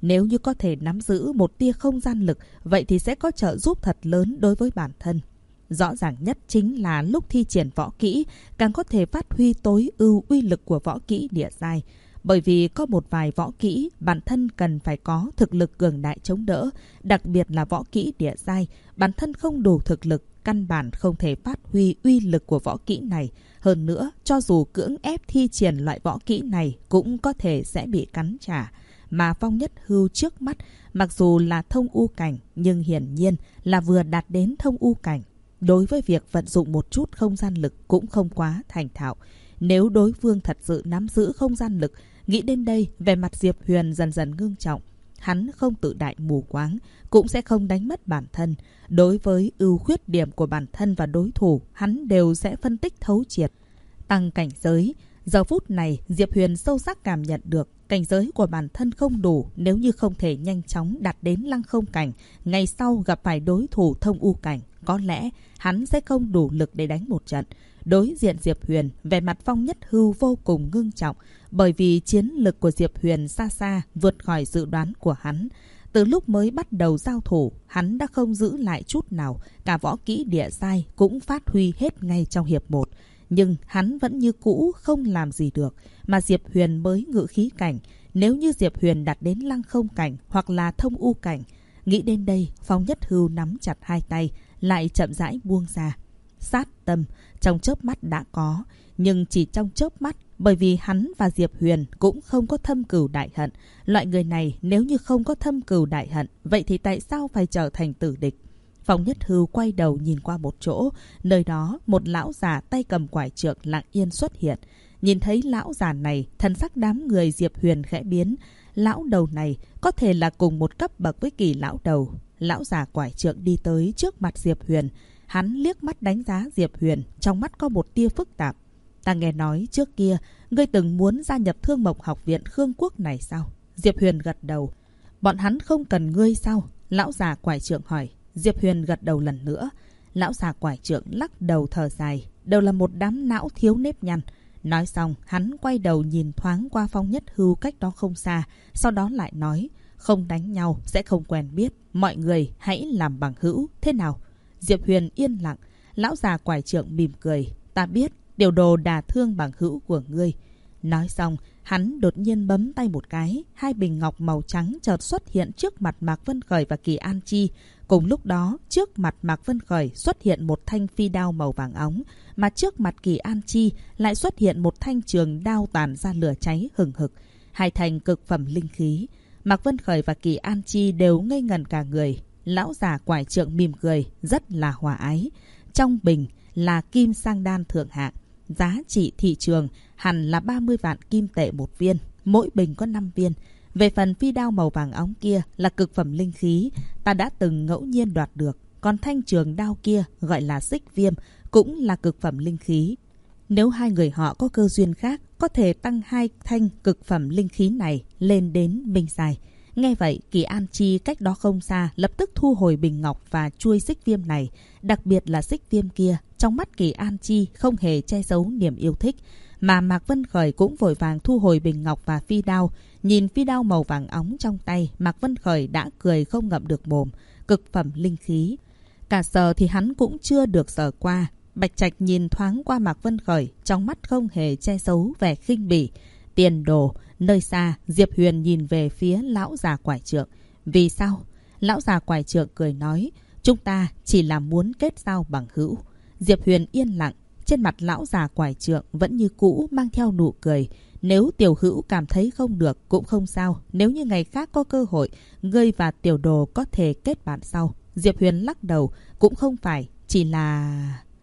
Nếu như có thể nắm giữ một tia không gian lực, vậy thì sẽ có trợ giúp thật lớn đối với bản thân. Rõ ràng nhất chính là lúc thi triển võ kỹ, càng có thể phát huy tối ưu uy lực của võ kỹ địa giai. Bởi vì có một vài võ kỹ, bản thân cần phải có thực lực cường đại chống đỡ, đặc biệt là võ kỹ địa giai, bản thân không đủ thực lực, căn bản không thể phát huy uy lực của võ kỹ này. Hơn nữa, cho dù cưỡng ép thi triển loại võ kỹ này cũng có thể sẽ bị cắn trả. Mà Phong Nhất Hưu trước mắt, mặc dù là thông u cảnh, nhưng hiển nhiên là vừa đạt đến thông u cảnh. Đối với việc vận dụng một chút không gian lực cũng không quá thành thạo. Nếu đối phương thật sự nắm giữ không gian lực, nghĩ đến đây, vẻ mặt Diệp Huyền dần dần ngưng trọng. Hắn không tự đại mù quáng, cũng sẽ không đánh mất bản thân. Đối với ưu khuyết điểm của bản thân và đối thủ, hắn đều sẽ phân tích thấu triệt. Tăng cảnh giới. Giờ phút này, Diệp Huyền sâu sắc cảm nhận được cảnh giới của bản thân không đủ, nếu như không thể nhanh chóng đạt đến lăng không cảnh, ngày sau gặp phải đối thủ thông u cảnh, có lẽ hắn sẽ không đủ lực để đánh một trận. Đối diện Diệp Huyền, vẻ mặt Phong Nhất Hưu vô cùng ngưng trọng, bởi vì chiến lực của Diệp Huyền xa xa vượt khỏi dự đoán của hắn. Từ lúc mới bắt đầu giao thủ, hắn đã không giữ lại chút nào, cả võ kỹ địa giai cũng phát huy hết ngay trong hiệp 1. Nhưng hắn vẫn như cũ không làm gì được, mà Diệp Huyền mới ngự khí cảnh. Nếu như Diệp Huyền đạt đến lăng không cảnh hoặc là thông u cảnh, nghĩ đến đây, Phong Nhất Hưu nắm chặt hai tay, lại chậm rãi buông ra. Sát tâm trong chớp mắt đã có, nhưng chỉ trong chớp mắt, bởi vì hắn và Diệp Huyền cũng không có thâm cừu đại hận. Loại người này nếu như không có thâm cừu đại hận, vậy thì tại sao phải trở thành tử địch? Phong Nhất Hưu quay đầu nhìn qua một chỗ, nơi đó một lão già tay cầm quải trượng lặng yên xuất hiện. Nhìn thấy lão già này, thần sắc đám người Diệp Huyền khẽ biến. Lão đầu này có thể là cùng một cấp bậc với Kỳ lão đầu. Lão già quải trượng đi tới trước mặt Diệp Huyền. Hắn liếc mắt đánh giá Diệp Huyền, trong mắt có một tia phức tạp. Ta nghe nói trước kia, ngươi từng muốn gia nhập Thương Mộc Học viện Khương Quốc này sao? Diệp Huyền gật đầu. Bọn hắn không cần ngươi sao? Lão già quải trượng hỏi. Diệp Huyền gật đầu lần nữa. Lão già quải trượng lắc đầu thở dài. Đều là một đám não thiếu nếp nhăn. Nói xong, hắn quay đầu nhìn thoáng qua Phong Nhất Hưu cách đó không xa. Sau đó lại nói, không đánh nhau, sẽ không quen biết. Mọi người hãy làm bằng hữu, thế nào? Diệp Huyền yên lặng. Lão già quải trượng mỉm cười. Ta biết, điều đồ đả thương bằng hữu của ngươi. Nói xong, hắn đột nhiên bấm tay một cái. Hai bình ngọc màu trắng chợt xuất hiện trước mặt Mạc Vân Khởi và Kỳ An Chi. Cùng lúc đó, trước mặt Mạc Vân Khởi xuất hiện một thanh phi đao màu vàng óng, mà trước mặt Kỳ An Chi lại xuất hiện một thanh trường đao tản ra lửa cháy hừng hực. Hai thanh cực phẩm linh khí. Mạc Vân Khởi và Kỳ An Chi đều ngây ngẩn cả người. Lão già quải trượng mỉm cười, rất là hòa ái. Trong bình là kim sang đan thượng hạng. Giá trị thị trường hẳn là 30 vạn kim tệ một viên, mỗi bình có 5 viên. Về phần phi đao màu vàng óng kia là cực phẩm linh khí, ta đã từng ngẫu nhiên đoạt được. Còn thanh trường đao kia gọi là xích viêm, cũng là cực phẩm linh khí. Nếu hai người họ có cơ duyên khác, có thể tăng hai thanh cực phẩm linh khí này lên đến minh giai. Nghe vậy, Kỳ An Chi cách đó không xa lập tức thu hồi bình ngọc và chuôi xích viêm này. Đặc biệt là xích viêm kia, trong mắt Kỳ An Chi không hề che giấu niềm yêu thích. Mà Mạc Vân Khởi cũng vội vàng thu hồi bình ngọc và phi đao. Nhìn phi đao màu vàng óng trong tay, Mạc Vân Khởi đã cười không ngậm được mồm. Cực phẩm linh khí. Cả sờ thì hắn cũng chưa được sờ qua. Bạch Trạch nhìn thoáng qua Mạc Vân Khởi, trong mắt không hề che giấu vẻ khinh bỉ. Tiền đồ. Nơi xa, Diệp Huyền nhìn về phía lão già quải trượng. Vì sao? Lão già quải trượng cười nói, chúng ta chỉ là muốn kết giao bằng hữu. Diệp Huyền yên lặng. Trên mặt lão già quải trượng vẫn như cũ mang theo nụ cười. Nếu tiểu hữu cảm thấy không được cũng không sao. Nếu như ngày khác có cơ hội, ngươi và tiểu đồ có thể kết bạn sau. Diệp Huyền lắc đầu, cũng không phải, chỉ là...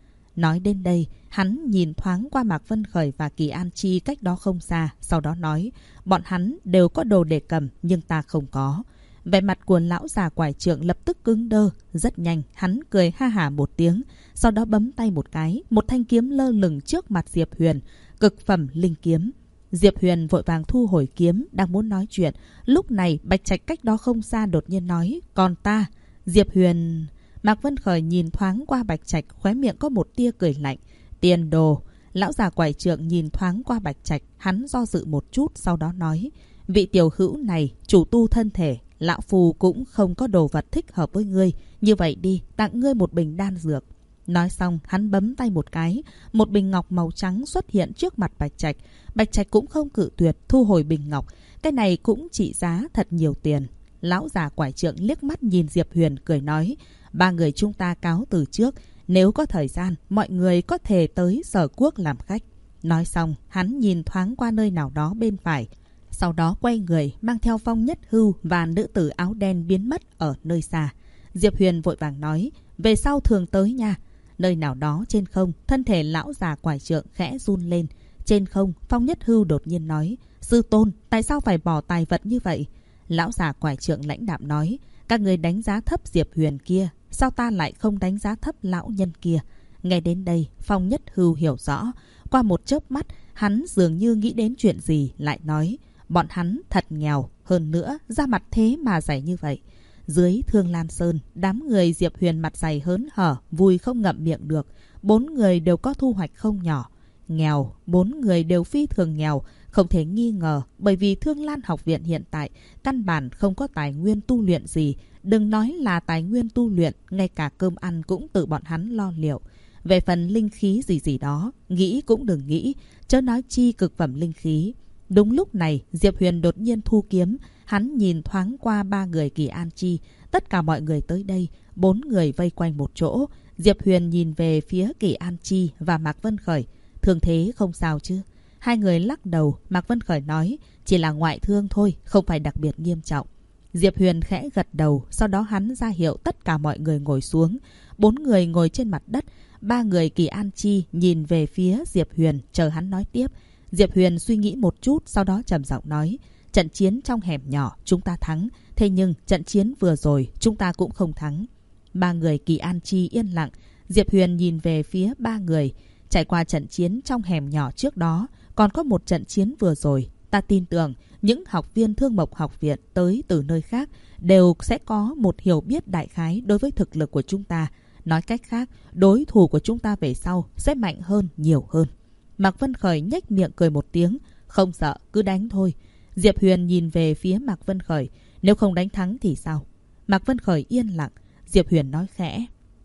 Nói đến đây, hắn nhìn thoáng qua Mạc Vân Khởi và Kỳ An Chi cách đó không xa. Sau đó nói, bọn hắn đều có đồ để cầm, nhưng ta không có. Vẻ mặt của lão già quải trượng lập tức cứng đơ. Rất nhanh, hắn cười ha hả một tiếng. Sau đó bấm tay một cái, một thanh kiếm lơ lửng trước mặt Diệp Huyền. Cực phẩm linh kiếm. Diệp Huyền vội vàng thu hồi kiếm, đang muốn nói chuyện. Lúc này, Bạch Trạch cách đó không xa đột nhiên nói, còn ta. Diệp Huyền... Mạc Vân Khởi nhìn thoáng qua Bạch Trạch, khóe miệng có một tia cười lạnh. Tiền đồ. Lão già quải trượng nhìn thoáng qua Bạch Trạch, hắn do dự một chút, sau đó nói, vị tiểu hữu này chủ tu thân thể, lão phu cũng không có đồ vật thích hợp với ngươi. Như vậy đi, tặng ngươi một bình đan dược. Nói xong, hắn bấm tay một cái, một bình ngọc màu trắng xuất hiện trước mặt Bạch Trạch. Bạch Trạch cũng không cự tuyệt, thu hồi bình ngọc. Cái này cũng trị giá thật nhiều tiền. Lão già quải trượng liếc mắt nhìn Diệp Huyền cười nói, ba người chúng ta cáo từ trước. Nếu có thời gian, mọi người có thể tới Sở Quốc làm khách. Nói xong, hắn nhìn thoáng qua nơi nào đó bên phải. Sau đó quay người, mang theo Phong Nhất Hưu và nữ tử áo đen biến mất ở nơi xa. Diệp Huyền vội vàng nói, về sau thường tới nha. Nơi nào đó trên không, thân thể lão già quải trượng khẽ run lên. Trên không, Phong Nhất Hưu đột nhiên nói, sư tôn, tại sao phải bỏ tài vật như vậy? Lão già quải trượng lãnh đạm nói, các người đánh giá thấp Diệp Huyền kia, sao ta lại không đánh giá thấp lão nhân kia? Nghe đến đây, Phong Nhất Hưu hiểu rõ. Qua một chớp mắt, hắn dường như nghĩ đến chuyện gì, lại nói, bọn hắn thật nghèo, hơn nữa da mặt thế mà dày như vậy. Dưới Thương Lan Sơn, đám người Diệp Huyền mặt dày hớn hở, vui không ngậm miệng được. 4 người đều có thu hoạch không nhỏ. Nghèo, 4 người đều phi thường nghèo, không thể nghi ngờ, bởi vì Thương Lan học viện hiện tại căn bản không có tài nguyên tu luyện gì. Đừng nói là tài nguyên tu luyện, ngay cả cơm ăn cũng tự bọn hắn lo liệu. Về phần linh khí gì đó, nghĩ cũng đừng nghĩ, chớ nói chi cực phẩm linh khí. Đúng lúc này, Diệp Huyền đột nhiên thu kiếm, hắn nhìn thoáng qua 3 người Kỳ An Chi. Tất cả mọi người tới đây, 4 người vây quanh một chỗ. Diệp Huyền nhìn về phía Kỳ An Chi và Mạc Vân Khởi. Thương thế không sao chứ? Hai người lắc đầu, Mạc Vân Khởi nói, chỉ là ngoại thương thôi, không phải đặc biệt nghiêm trọng. Diệp Huyền khẽ gật đầu, sau đó hắn ra hiệu tất cả mọi người ngồi xuống. 4 người ngồi trên mặt đất, 3 người Kỳ An Chi nhìn về phía Diệp Huyền, chờ hắn nói tiếp. Diệp Huyền suy nghĩ một chút, sau đó trầm giọng nói, trận chiến trong hẻm nhỏ chúng ta thắng, thế nhưng trận chiến vừa rồi chúng ta cũng không thắng. 3 người Kỳ An Chi yên lặng. Diệp Huyền nhìn về phía 3 người. Trải qua trận chiến trong hẻm nhỏ trước đó, còn có một trận chiến vừa rồi. Ta tin tưởng những học viên Thương Mộc học viện tới từ nơi khác đều sẽ có một hiểu biết đại khái đối với thực lực của chúng ta. Nói cách khác, đối thủ của chúng ta về sau sẽ mạnh hơn, nhiều hơn. Mạc Vân Khởi nhếch miệng cười một tiếng, không sợ, cứ đánh thôi. Diệp Huyền nhìn về phía Mạc Vân Khởi, nếu không đánh thắng thì sao? Mạc Vân Khởi yên lặng. Diệp Huyền nói khẽ,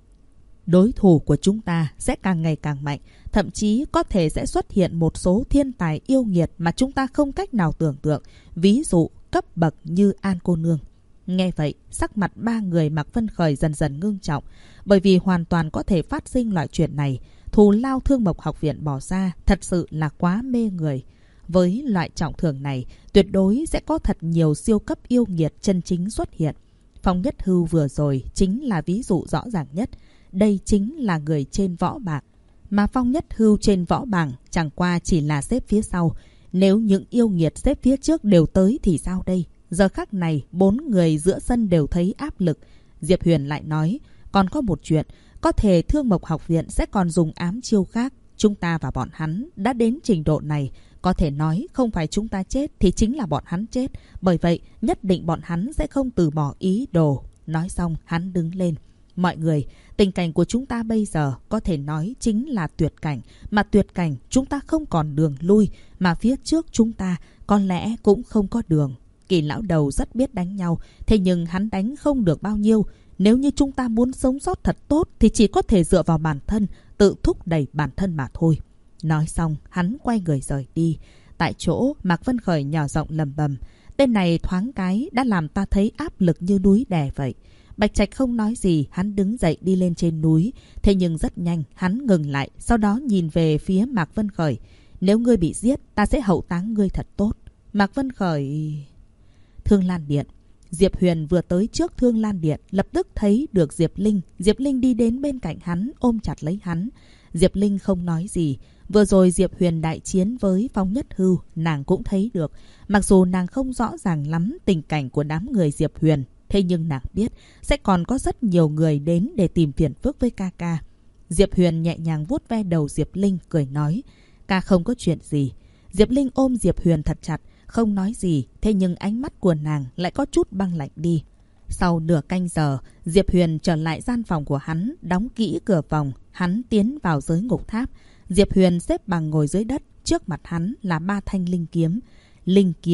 đối thủ của chúng ta sẽ càng ngày càng mạnh, thậm chí có thể sẽ xuất hiện một số thiên tài yêu nghiệt mà chúng ta không cách nào tưởng tượng, ví dụ cấp bậc như An cô nương. Nghe vậy, sắc mặt 3 người Mạc Vân Khởi dần dần ngưng trọng, bởi vì hoàn toàn có thể phát sinh loại chuyện này. Thù lao Thương Mộc học viện bỏ ra thật sự là quá mê người. Với loại trọng thưởng này, tuyệt đối sẽ có thật nhiều siêu cấp yêu nghiệt chân chính xuất hiện. Phong Nhất Hưu vừa rồi chính là ví dụ rõ ràng nhất. Đây chính là người trên võ bảng. Mà Phong Nhất Hưu trên võ bảng chẳng qua chỉ là xếp phía sau. Nếu những yêu nghiệt xếp phía trước đều tới thì sao đây? Giờ khắc này, 4 người giữa sân đều thấy áp lực. Diệp Huyền lại nói, còn có một chuyện, có thể Thương Mộc học viện sẽ còn dùng ám chiêu khác. Chúng ta và bọn hắn đã đến trình độ này, có thể nói không phải chúng ta chết thì chính là bọn hắn chết. Bởi vậy, nhất định bọn hắn sẽ không từ bỏ ý đồ. Nói xong, hắn đứng lên. Mọi người, tình cảnh của chúng ta bây giờ có thể nói chính là tuyệt cảnh. Mà tuyệt cảnh, chúng ta không còn đường lui. Mà phía trước chúng ta có lẽ cũng không có đường. Kỳ lão đầu rất biết đánh nhau, thế nhưng hắn đánh không được bao nhiêu. Nếu như chúng ta muốn sống sót thật tốt thì chỉ có thể dựa vào bản thân, tự thúc đẩy bản thân mà thôi. Nói xong, hắn quay người rời đi. Tại chỗ, Mạc Vân Khởi nhỏ giọng lầm bầm, tên này thoáng cái đã làm ta thấy áp lực như núi đè vậy. Bạch Trạch không nói gì, hắn đứng dậy đi lên trên núi. Thế nhưng rất nhanh, hắn ngừng lại, sau đó nhìn về phía Mạc Vân Khởi. Nếu ngươi bị giết, ta sẽ hậu táng ngươi thật tốt. Mạc Vân Khởi... Thương Lan Điện. Diệp Huyền vừa tới trước Thương Lan Điện, lập tức thấy được Diệp Linh. Diệp Linh đi đến bên cạnh hắn, ôm chặt lấy hắn. Diệp Linh không nói gì. Vừa rồi Diệp Huyền đại chiến với Phong Nhất Hưu, nàng cũng thấy được. Mặc dù nàng không rõ ràng lắm tình cảnh của đám người Diệp Huyền, thế nhưng nàng biết sẽ còn có rất nhiều người đến để tìm phiền phức với ca ca. Diệp Huyền nhẹ nhàng vuốt ve đầu Diệp Linh, cười nói, ca không có chuyện gì. Diệp Linh ôm Diệp Huyền thật chặt, không nói gì, thế nhưng ánh mắt của nàng lại có chút băng lạnh đi. Sau nửa canh giờ, Diệp Huyền trở lại gian phòng của hắn, đóng kỹ cửa phòng, hắn tiến vào giới ngục tháp. Diệp Huyền xếp bằng ngồi dưới đất, trước mặt hắn là 3 thanh linh kiếm. Linh kiếm,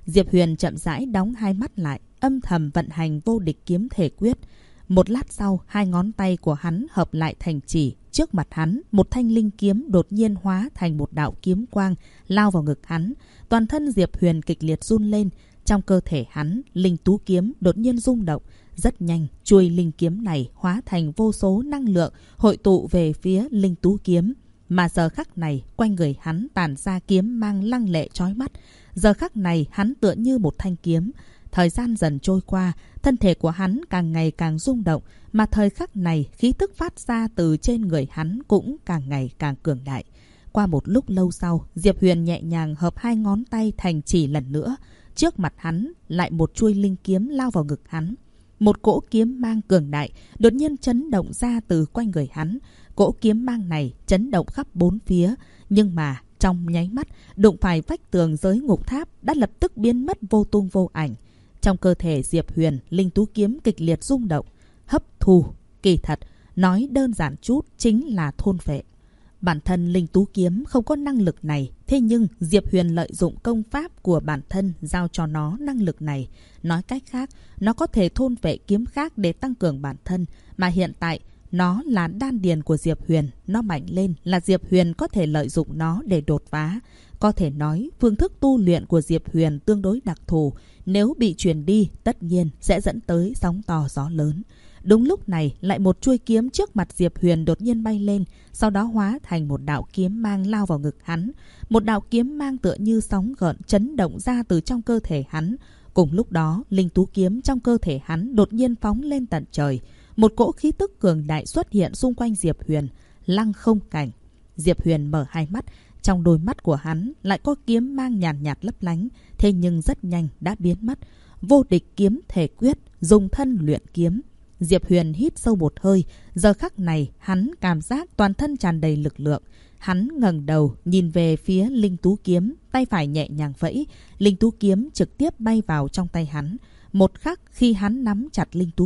Diệp Huyền chậm rãi đóng hai mắt lại, âm thầm vận hành vô địch kiếm thể quyết. Một lát sau, hai ngón tay của hắn hợp lại thành chỉ. Trước mặt hắn, một thanh linh kiếm đột nhiên hóa thành một đạo kiếm quang, lao vào ngực hắn. Toàn thân Diệp Huyền kịch liệt run lên. Trong cơ thể hắn, linh tú kiếm đột nhiên rung động. Rất nhanh, chuôi linh kiếm này hóa thành vô số năng lượng hội tụ về phía linh tú kiếm. Mà giờ khắc này, quanh người hắn tản ra kiếm mang lăng lệ chói mắt. Giờ khắc này, hắn tựa như một thanh kiếm. Thời gian dần trôi qua, thân thể của hắn càng ngày càng rung động, mà thời khắc này, khí tức phát ra từ trên người hắn cũng càng ngày càng cường đại. Qua một lúc lâu sau, Diệp Huyền nhẹ nhàng hợp hai ngón tay thành chỉ lần nữa. Trước mặt hắn, lại một chuôi linh kiếm lao vào ngực hắn. Một cỗ kiếm mang cường đại đột nhiên chấn động ra từ quanh người hắn. Cỗ kiếm mang này chấn động khắp bốn phía, nhưng mà trong nháy mắt đụng phải vách tường giới ngục tháp đã lập tức biến mất vô tung vô ảnh. Trong cơ thể Diệp Huyền, linh tú kiếm kịch liệt rung động, hấp thu. Kỳ thật, nói đơn giản chút chính là thôn phệ. Bản thân linh tú kiếm không có năng lực này, thế nhưng Diệp Huyền lợi dụng công pháp của bản thân giao cho nó năng lực này. Nói cách khác, nó có thể thôn phệ kiếm khác để tăng cường bản thân, mà hiện tại nó là đan điền của Diệp Huyền, nó mạnh lên là Diệp Huyền có thể lợi dụng nó để đột phá. Có thể nói, phương thức tu luyện của Diệp Huyền tương đối đặc thù, nếu bị truyền đi, tất nhiên sẽ dẫn tới sóng to gió lớn. Đúng lúc này, lại một chuôi kiếm trước mặt Diệp Huyền đột nhiên bay lên, sau đó hóa thành một đạo kiếm mang lao vào ngực hắn. Một đạo kiếm mang tựa như sóng gợn chấn động ra từ trong cơ thể hắn. Cùng lúc đó, linh tú kiếm trong cơ thể hắn đột nhiên phóng lên tận trời. Một cỗ khí tức cường đại xuất hiện xung quanh Diệp Huyền, lăng không cảnh. Diệp Huyền mở hai mắt, trong đôi mắt của hắn lại có kiếm mang nhàn nhạt lấp lánh, thế nhưng rất nhanh đã biến mất. Vô địch kiếm thể quyết, dùng thân luyện kiếm. Diệp Huyền hít sâu một hơi, giờ khắc này hắn cảm giác toàn thân tràn đầy lực lượng. Hắn ngẩng đầu nhìn về phía linh tú kiếm, tay phải nhẹ nhàng vẫy, linh tú kiếm trực tiếp bay vào trong tay hắn. Một khắc khi hắn nắm chặt linh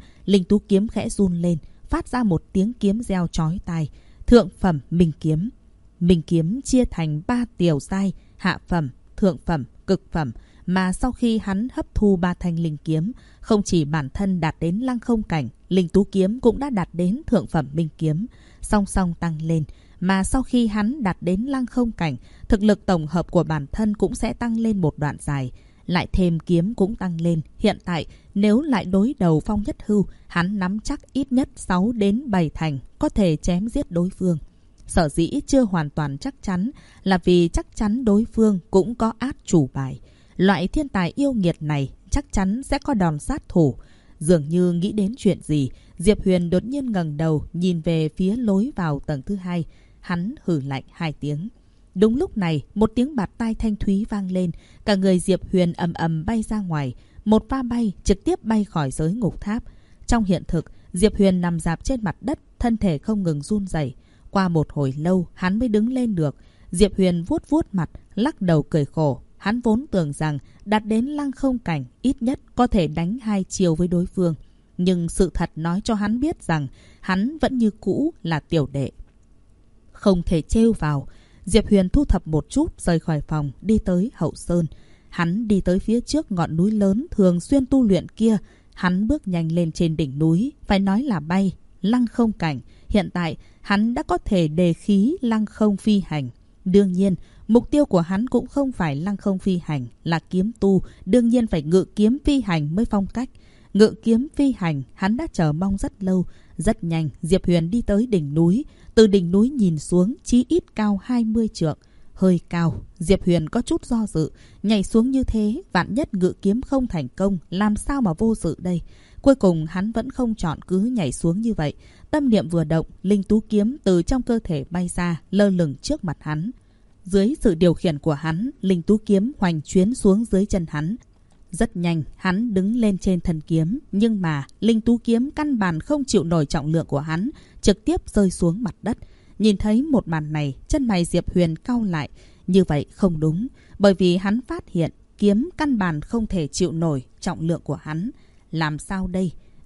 tú kiếm khẽ run lên, phát ra một tiếng kiếm reo chói tai. Thượng phẩm minh kiếm. Minh kiếm chia thành 3 tiểu giai, hạ phẩm, thượng phẩm, cực phẩm, mà sau khi hắn hấp thu 3 thanh linh kiếm, không chỉ bản thân đạt đến lăng không cảnh, linh tú kiếm cũng đã đạt đến thượng phẩm minh kiếm, song song tăng lên. Mà sau khi hắn đạt đến lăng không cảnh, thực lực tổng hợp của bản thân cũng sẽ tăng lên một đoạn dài. Lại thêm kiếm cũng tăng lên. Hiện tại, nếu lại đối đầu Phong Nhất Hưu, hắn nắm chắc ít nhất 6 đến 7 thành, có thể chém giết đối phương. Sở dĩ chưa hoàn toàn chắc chắn là vì chắc chắn đối phương cũng có át chủ bài. Loại thiên tài yêu nghiệt này chắc chắn sẽ có đòn sát thủ. Dường như nghĩ đến chuyện gì, Diệp Huyền đột nhiên ngẩng đầu nhìn về phía lối vào tầng thứ 2. Hắn hừ lạnh 2 tiếng. Đúng lúc này, một tiếng bạt tai thanh thúy vang lên, cả người Diệp Huyền ầm ầm bay ra ngoài, một pha bay trực tiếp bay khỏi giới ngục tháp. Trong hiện thực, Diệp Huyền nằm rạp trên mặt đất, thân thể không ngừng run rẩy. Qua một hồi lâu, hắn mới đứng lên được. Diệp Huyền vuốt vuốt mặt, lắc đầu cười khổ. Hắn vốn tưởng rằng đạt đến lăng không cảnh ít nhất có thể đánh 2 chiều với đối phương. Nhưng sự thật nói cho hắn biết rằng hắn vẫn như cũ là tiểu đệ, không thể trêu vào. Diệp Huyền thu thập một chút, rời khỏi phòng, đi tới hậu sơn. Hắn đi tới phía trước ngọn núi lớn thường xuyên tu luyện kia. Hắn bước nhanh lên trên đỉnh núi, phải nói là bay, lăng không cảnh. Hiện tại, hắn đã có thể đề khí lăng không phi hành. Đương nhiên, mục tiêu của hắn cũng không phải lăng không phi hành, là kiếm tu. Đương nhiên phải ngự kiếm phi hành mới phong cách. Ngự kiếm phi hành, hắn đã chờ mong rất lâu. Rất nhanh, Diệp Huyền đi tới đỉnh núi. Từ đỉnh núi nhìn xuống, chí ít cao 20 trượng. Hơi cao, Diệp Huyền có chút do dự. Nhảy xuống như thế, vạn nhất ngự kiếm không thành công, làm sao mà vô sự đây? Cuối cùng hắn vẫn không chọn cứ nhảy xuống như vậy. Tâm niệm vừa động, linh tú kiếm từ trong cơ thể bay ra, lơ lửng trước mặt hắn. Dưới sự điều khiển của hắn, linh tú kiếm hoành chuyến xuống dưới chân hắn. Rất nhanh, hắn đứng lên trên thân kiếm, nhưng mà linh tú kiếm căn bản không chịu nổi trọng lượng của hắn, trực tiếp rơi xuống mặt đất. Nhìn thấy một màn này, chân mày Diệp Huyền cau lại. Như vậy không đúng, bởi vì hắn phát hiện kiếm căn bản không thể chịu nổi trọng lượng của hắn. Làm sao đây?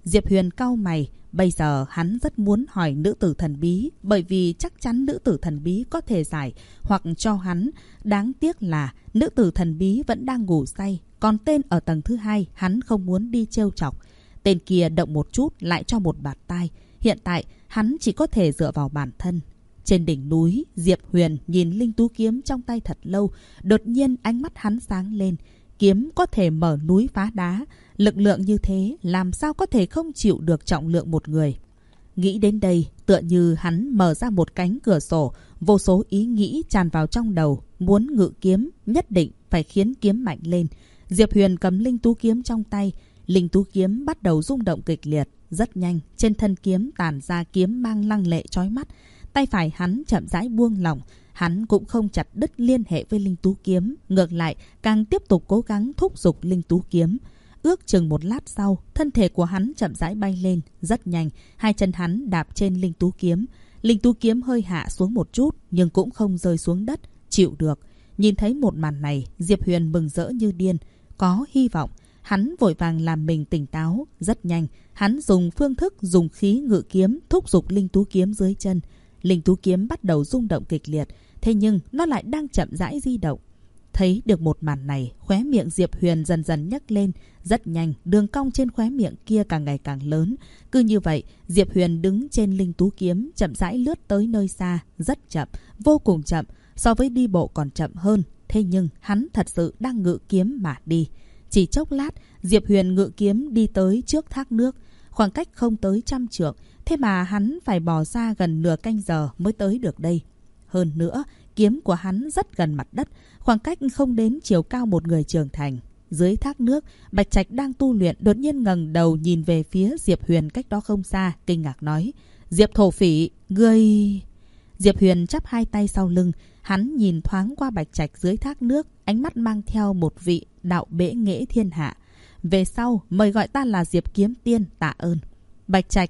Diệp Huyền cau mày. Bây giờ hắn rất muốn hỏi nữ tử thần bí, bởi vì chắc chắn nữ tử thần bí có thể giải hoặc cho hắn. Đáng tiếc là nữ tử thần bí vẫn đang ngủ say, còn tên ở tầng thứ 2 hắn không muốn đi trêu chọc. Tên kia động một chút lại cho một bạt tai. Hiện tại hắn chỉ có thể dựa vào bản thân. Trên đỉnh núi, Diệp Huyền nhìn linh tú kiếm trong tay thật lâu. Đột nhiên ánh mắt hắn sáng lên. Kiếm có thể mở núi phá đá. Lực lượng như thế làm sao có thể không chịu được trọng lượng một người. Nghĩ đến đây, tựa như hắn mở ra một cánh cửa sổ. Vô số ý nghĩ tràn vào trong đầu. Muốn ngự kiếm, nhất định phải khiến kiếm mạnh lên. Diệp Huyền cầm linh tú kiếm trong tay. Linh tú kiếm bắt đầu rung động kịch liệt. Rất nhanh, trên thân kiếm tản ra kiếm mang lăng lệ chói mắt. Tay phải hắn chậm rãi buông lỏng. Hắn cũng không chặt đứt liên hệ với linh tú kiếm. Ngược lại, càng tiếp tục cố gắng thúc giục linh tú kiếm. Ước chừng một lát sau, thân thể của hắn chậm rãi bay lên. Rất nhanh, hai chân hắn đạp trên linh tú kiếm. Linh tú kiếm hơi hạ xuống một chút, nhưng cũng không rơi xuống đất. Chịu được. Nhìn thấy một màn này, Diệp Huyền mừng rỡ như điên. Có hy vọng. Hắn vội vàng làm mình tỉnh táo. Rất nhanh, hắn dùng phương thức dùng khí ngự kiếm thúc giục linh tú kiếm dưới chân. Linh tú kiếm bắt đầu rung động kịch liệt, thế nhưng nó lại đang chậm rãi di động. Thấy được một màn này, khóe miệng Diệp Huyền dần dần nhấc lên. Rất nhanh, đường cong trên khóe miệng kia càng ngày càng lớn. Cứ như vậy, Diệp Huyền đứng trên linh tú kiếm, chậm rãi lướt tới nơi xa. Rất chậm, vô cùng chậm, so với đi bộ còn chậm hơn. Thế nhưng, hắn thật sự đang ngự kiếm mà đi. Chỉ chốc lát, Diệp Huyền ngự kiếm đi tới trước thác nước. Khoảng cách không tới 100 trượng, thế mà hắn phải bỏ ra gần nửa canh giờ mới tới được đây. Hơn nữa, kiếm của hắn rất gần mặt đất, khoảng cách không đến chiều cao một người trưởng thành. Dưới thác nước, Bạch Trạch đang tu luyện đột nhiên ngẩng đầu nhìn về phía Diệp Huyền cách đó không xa, kinh ngạc nói: Diệp thổ phỉ, ngươi... Diệp Huyền chắp hai tay sau lưng, hắn nhìn thoáng qua Bạch Trạch dưới thác nước, ánh mắt mang theo một vị đạo bẽ nghệ thiên hạ. Về sau, mời gọi ta là Diệp Kiếm Tiên, tạ ơn. Bạch Trạch...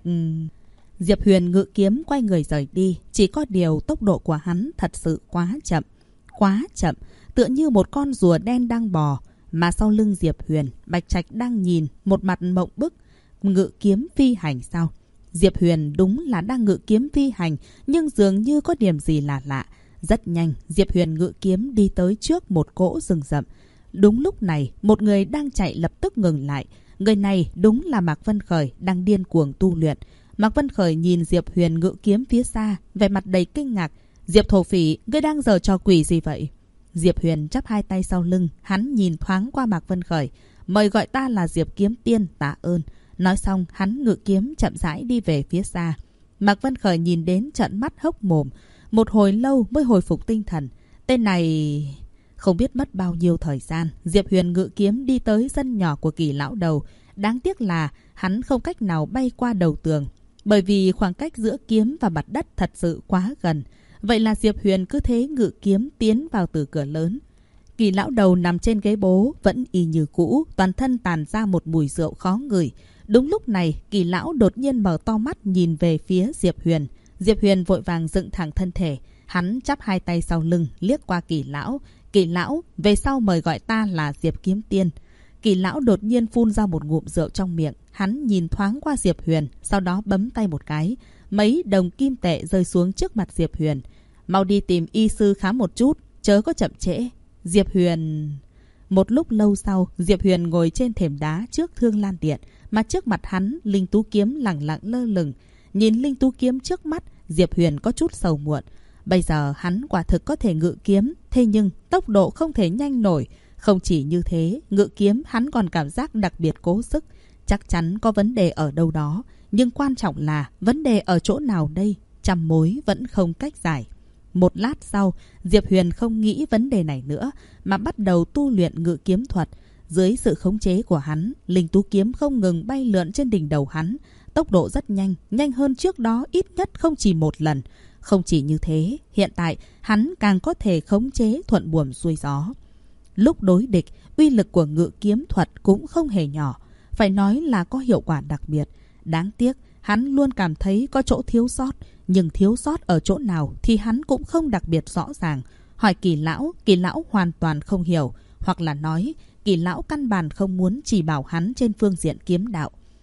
Diệp Huyền ngự kiếm quay người rời đi. Chỉ có điều tốc độ của hắn thật sự quá chậm. Quá chậm, tựa như một con rùa đen đang bò. Mà sau lưng Diệp Huyền, Bạch Trạch đang nhìn, một mặt mộng bức. Ngự kiếm phi hành sao? Diệp Huyền đúng là đang ngự kiếm phi hành, nhưng dường như có điểm gì là lạ. Rất nhanh, Diệp Huyền ngự kiếm đi tới trước một cỗ rừng rậm. Đúng lúc này, một người đang chạy lập tức ngừng lại. Người này đúng là Mạc Vân Khởi đang điên cuồng tu luyện. Mạc Vân Khởi nhìn Diệp Huyền ngự kiếm phía xa, vẻ mặt đầy kinh ngạc. Diệp thổ phỉ, ngươi đang giở trò quỷ gì vậy? Diệp Huyền chắp hai tay sau lưng, hắn nhìn thoáng qua Mạc Vân Khởi. Mời gọi ta là Diệp Kiếm Tiên, tạ ơn. Nói xong, hắn ngự kiếm chậm rãi đi về phía xa. Mạc Vân Khởi nhìn đến trợn mắt hốc mồm. Một hồi lâu mới hồi phục tinh thần. Tên này... Không biết mất bao nhiêu thời gian, Diệp Huyền ngự kiếm đi tới sân nhỏ của Kỳ lão đầu. Đáng tiếc là hắn không cách nào bay qua đầu tường, bởi vì khoảng cách giữa kiếm và mặt đất thật sự quá gần. Vậy là Diệp Huyền cứ thế ngự kiếm tiến vào từ cửa lớn. Kỳ lão đầu nằm trên ghế bố, vẫn y như cũ, toàn thân tàn ra một mùi rượu khó ngửi. Đúng lúc này, Kỳ lão đột nhiên mở to mắt nhìn về phía Diệp Huyền. Diệp Huyền vội vàng dựng thẳng thân thể, hắn chắp hai tay sau lưng, liếc qua Kỳ lão. Kỳ lão, về sau mời gọi ta là Diệp Kiếm Tiên. Kỳ lão đột nhiên phun ra một ngụm rượu trong miệng. Hắn nhìn thoáng qua Diệp Huyền, sau đó bấm tay một cái. Mấy đồng kim tệ rơi xuống trước mặt Diệp Huyền. Mau đi tìm y sư khám một chút, chớ có chậm trễ. Diệp Huyền... Một lúc lâu sau, Diệp Huyền ngồi trên thềm đá trước Thương Lan Điện, mà trước mặt hắn, linh tú kiếm lẳng lặng lơ lửng. Nhìn linh tú kiếm trước mắt, Diệp Huyền có chút sầu muộn. Bây giờ hắn quả thực có thể ngự kiếm, thế nhưng tốc độ không thể nhanh nổi. Không chỉ như thế, ngự kiếm hắn còn cảm giác đặc biệt cố sức. Chắc chắn có vấn đề ở đâu đó. Nhưng quan trọng là vấn đề ở chỗ nào đây? Trăm mối vẫn không cách giải. Một lát sau, Diệp Huyền không nghĩ vấn đề này nữa, mà bắt đầu tu luyện ngự kiếm thuật. Dưới sự khống chế của hắn, linh tú kiếm không ngừng bay lượn trên đỉnh đầu hắn. Tốc độ rất nhanh, nhanh hơn trước đó ít nhất không chỉ một lần. Không chỉ như thế, hiện tại hắn càng có thể khống chế thuận buồm xuôi gió. Lúc đối địch, uy lực của ngự kiếm thuật cũng không hề nhỏ, phải nói là có hiệu quả đặc biệt. Đáng tiếc, hắn luôn cảm thấy có chỗ thiếu sót, nhưng thiếu sót ở chỗ nào thì hắn cũng không đặc biệt rõ ràng. Hỏi Kỳ lão hoàn toàn không hiểu, hoặc là nói Kỳ lão căn bản không muốn chỉ bảo hắn trên phương diện kiếm đạo.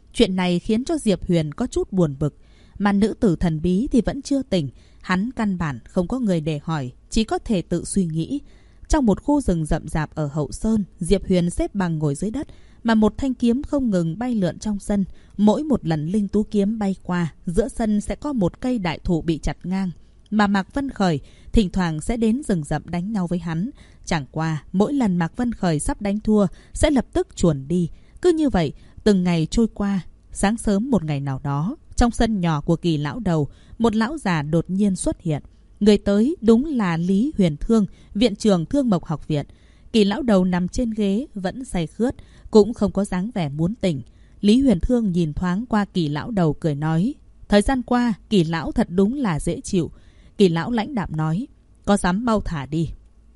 Chuyện này khiến cho Diệp Huyền có chút buồn bực. Mà nữ tử thần bí thì vẫn chưa tỉnh. Hắn căn bản không có người để hỏi, chỉ có thể tự suy nghĩ. Trong một khu rừng rậm rạp ở Hậu Sơn, Diệp Huyền xếp bằng ngồi dưới đất, mà một thanh kiếm không ngừng bay lượn trong sân. Mỗi một lần linh tú kiếm bay qua, giữa sân sẽ có một cây đại thụ bị chặt ngang. Mà Mạc Vân Khởi thỉnh thoảng sẽ đến rừng rậm đánh nhau với hắn. Chẳng qua, mỗi lần Mạc Vân Khởi sắp đánh thua, sẽ lập tức chuồn đi. Cứ như vậy, từng ngày trôi qua. Sáng sớm một ngày nào đó, trong sân nhỏ của Kỳ lão đầu, một lão già đột nhiên xuất hiện. Người tới đúng là Lý Huyền Thương, viện trưởng Thương Mộc học viện. Kỳ lão đầu nằm trên ghế, vẫn say khướt, cũng không có dáng vẻ muốn tỉnh. Lý Huyền Thương nhìn thoáng qua Kỳ lão đầu cười nói, thời gian qua, Kỳ lão thật đúng là dễ chịu. Kỳ lão lãnh đạm nói, có dám mau thả đi.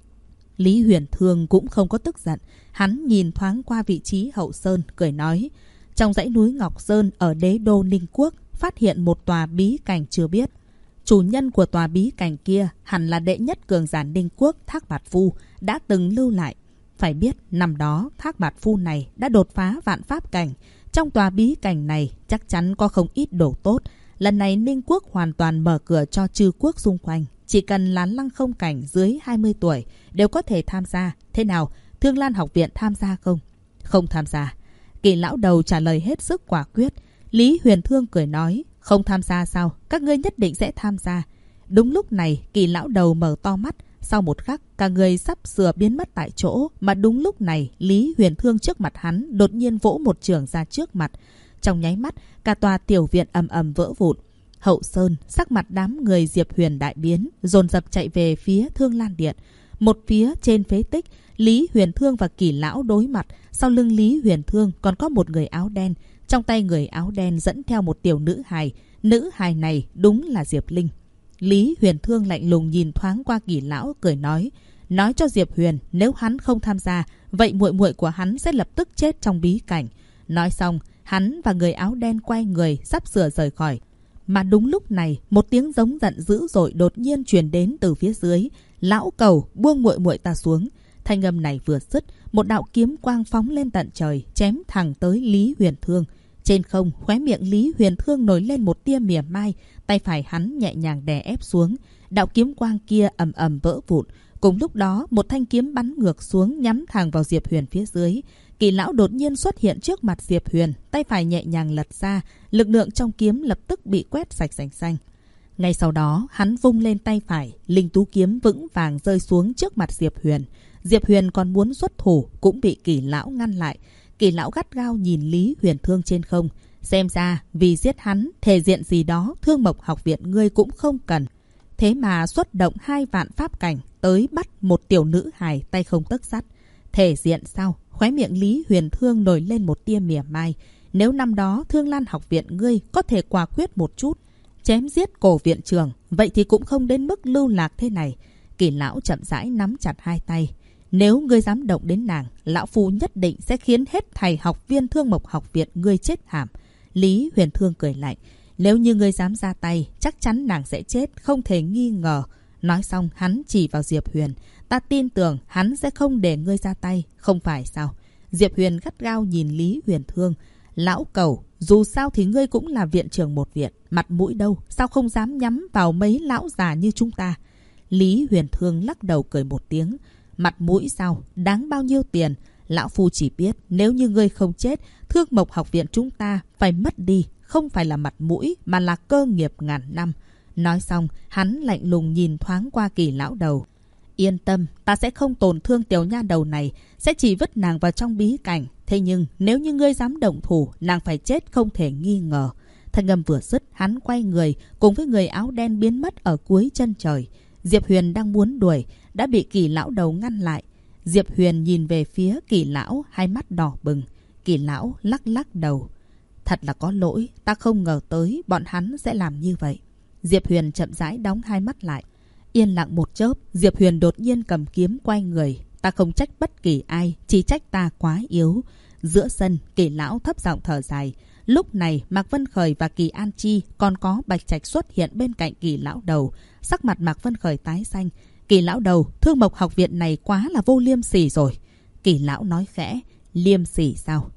Lý Huyền Thương cũng không có tức giận. Hắn nhìn thoáng qua vị trí Hậu Sơn, cười nói, trong dãy núi Ngọc Sơn ở đế đô Ninh Quốc, phát hiện một tòa bí cảnh chưa biết. Chủ nhân của tòa bí cảnh kia hẳn là đệ nhất cường giả Ninh Quốc Thác Bạt Phu đã từng lưu lại. Phải biết, năm đó Thác Bạt Phu này đã đột phá vạn pháp cảnh. Trong tòa bí cảnh này chắc chắn có không ít đồ tốt. Lần này Ninh Quốc hoàn toàn mở cửa cho chư quốc xung quanh. Chỉ cần là lăng không cảnh dưới 20 tuổi đều có thể tham gia. Thế nào, Thương Lan học viện tham gia không? Không tham gia. Kỳ lão đầu trả lời hết sức quả quyết. Lý Huyền Thương cười nói, không tham gia sao? Các ngươi nhất định sẽ tham gia. Đúng lúc này, Kỳ lão đầu mở to mắt. Sau một khắc, cả người sắp sửa biến mất tại chỗ. Mà đúng lúc này, Lý Huyền Thương trước mặt hắn đột nhiên vỗ một chưởng ra trước mặt. Trong nháy mắt, cả tòa tiểu viện ầm ầm vỡ vụn. Hậu Sơn, sắc mặt đám người Diệp Huyền đại biến, dồn dập chạy về phía Thương Lan Điện. Một phía trên phế tích, Lý Huyền Thương và Kỳ lão đối mặt. Sau lưng Lý Huyền Thương còn có một người áo đen. Trong tay người áo đen dẫn theo một tiểu nữ hài. Nữ hài này đúng là Diệp Linh. Lý Huyền Thương lạnh lùng nhìn thoáng qua Kỳ lão, cười nói cho Diệp Huyền, nếu hắn không tham gia, vậy muội muội của hắn sẽ lập tức chết trong bí cảnh. Nói xong, hắn và người áo đen quay người sắp sửa rời khỏi. Mà đúng lúc này, một tiếng giống giận dữ dội đột nhiên truyền đến từ phía dưới. Lão Cẩu, buông muội muội ta xuống. Thanh âm này vừa dứt, một đạo kiếm quang phóng lên tận trời, chém thẳng tới Lý Huyền Thương. Trên không, khóe miệng Lý Huyền Thương nổi lên một tia mỉa mai, tay phải hắn nhẹ nhàng đè ép xuống. Đạo kiếm quang kia ầm ầm vỡ vụn. Cùng lúc đó, một thanh kiếm bắn ngược xuống nhắm thẳng vào Diệp Huyền phía dưới. Kỳ lão đột nhiên xuất hiện trước mặt Diệp Huyền, tay phải nhẹ nhàng lật ra, lực lượng trong kiếm lập tức bị quét sạch sành xanh. Ngay sau đó, hắn vung lên tay phải, linh tú kiếm vững vàng rơi xuống trước mặt Diệp Huyền. Diệp Huyền còn muốn xuất thủ, cũng bị Kỳ lão ngăn lại. Kỳ lão gắt gao nhìn Lý Huyền Thương trên không. Xem ra, vì giết hắn, thể diện gì đó, Thương Mộc học viện ngươi cũng không cần. Thế mà xuất động 2 vạn pháp cảnh, tới bắt một tiểu nữ hài tay không tấc sắt. Thể diện sao? Khóe miệng Lý Huyền Thương nổi lên một tia mỉa mai. Nếu năm đó Thương Lan học viện ngươi có thể quả quyết một chút, chém giết cổ viện trưởng, vậy thì cũng không đến mức lưu lạc thế này. Kỳ lão chậm rãi nắm chặt hai tay. Nếu ngươi dám động đến nàng, lão phu nhất định sẽ khiến hết thầy học viên Thương Mộc học viện ngươi chết thảm. Lý Huyền Thương cười lạnh. Nếu như ngươi dám ra tay, chắc chắn nàng sẽ chết, không thể nghi ngờ. Nói xong, hắn chỉ vào Diệp Huyền. Ta tin tưởng hắn sẽ không để ngươi ra tay, không phải sao? Diệp Huyền gắt gao nhìn Lý Huyền Thương. Lão Cẩu, dù sao thì ngươi cũng là viện trưởng một viện, mặt mũi đâu, sao không dám nhắm vào mấy lão già như chúng ta? Lý Huyền Thương lắc đầu cười một tiếng. Mặt mũi sao? Đáng bao nhiêu tiền? Lão phu chỉ biết nếu như ngươi không chết, Thương Mộc học viện chúng ta phải mất đi, không phải là mặt mũi mà là cơ nghiệp ngàn năm. Nói xong, hắn lạnh lùng nhìn thoáng qua Kỳ lão đầu. Yên tâm, ta sẽ không tổn thương tiểu nha đầu này, sẽ chỉ vứt nàng vào trong bí cảnh. Thế nhưng nếu như ngươi dám động thủ, nàng phải chết không thể nghi ngờ. Thanh âm vừa dứt, hắn quay người cùng với người áo đen biến mất ở cuối chân trời. Diệp Huyền đang muốn đuổi, đã bị Kỳ lão đầu ngăn lại. Diệp Huyền nhìn về phía Kỳ lão, hai mắt đỏ bừng. Kỳ lão lắc lắc đầu. Thật là có lỗi, ta không ngờ tới bọn hắn sẽ làm như vậy. Diệp Huyền chậm rãi đóng hai mắt lại. Yên lặng một chớp, Diệp Huyền đột nhiên cầm kiếm quay người. Ta không trách bất kỳ ai, chỉ trách ta quá yếu. Giữa sân, Kỳ lão thấp giọng thở dài. Lúc này, Mạc Vân Khởi và Kỳ An Chi còn có Bạch Trạch xuất hiện bên cạnh Kỳ lão đầu. Sắc mặt Mạc Vân Khởi tái xanh. Kỳ lão đầu, Thương Mộc học viện này quá là vô liêm sỉ rồi. Kỳ lão nói khẽ. Liêm sỉ sao?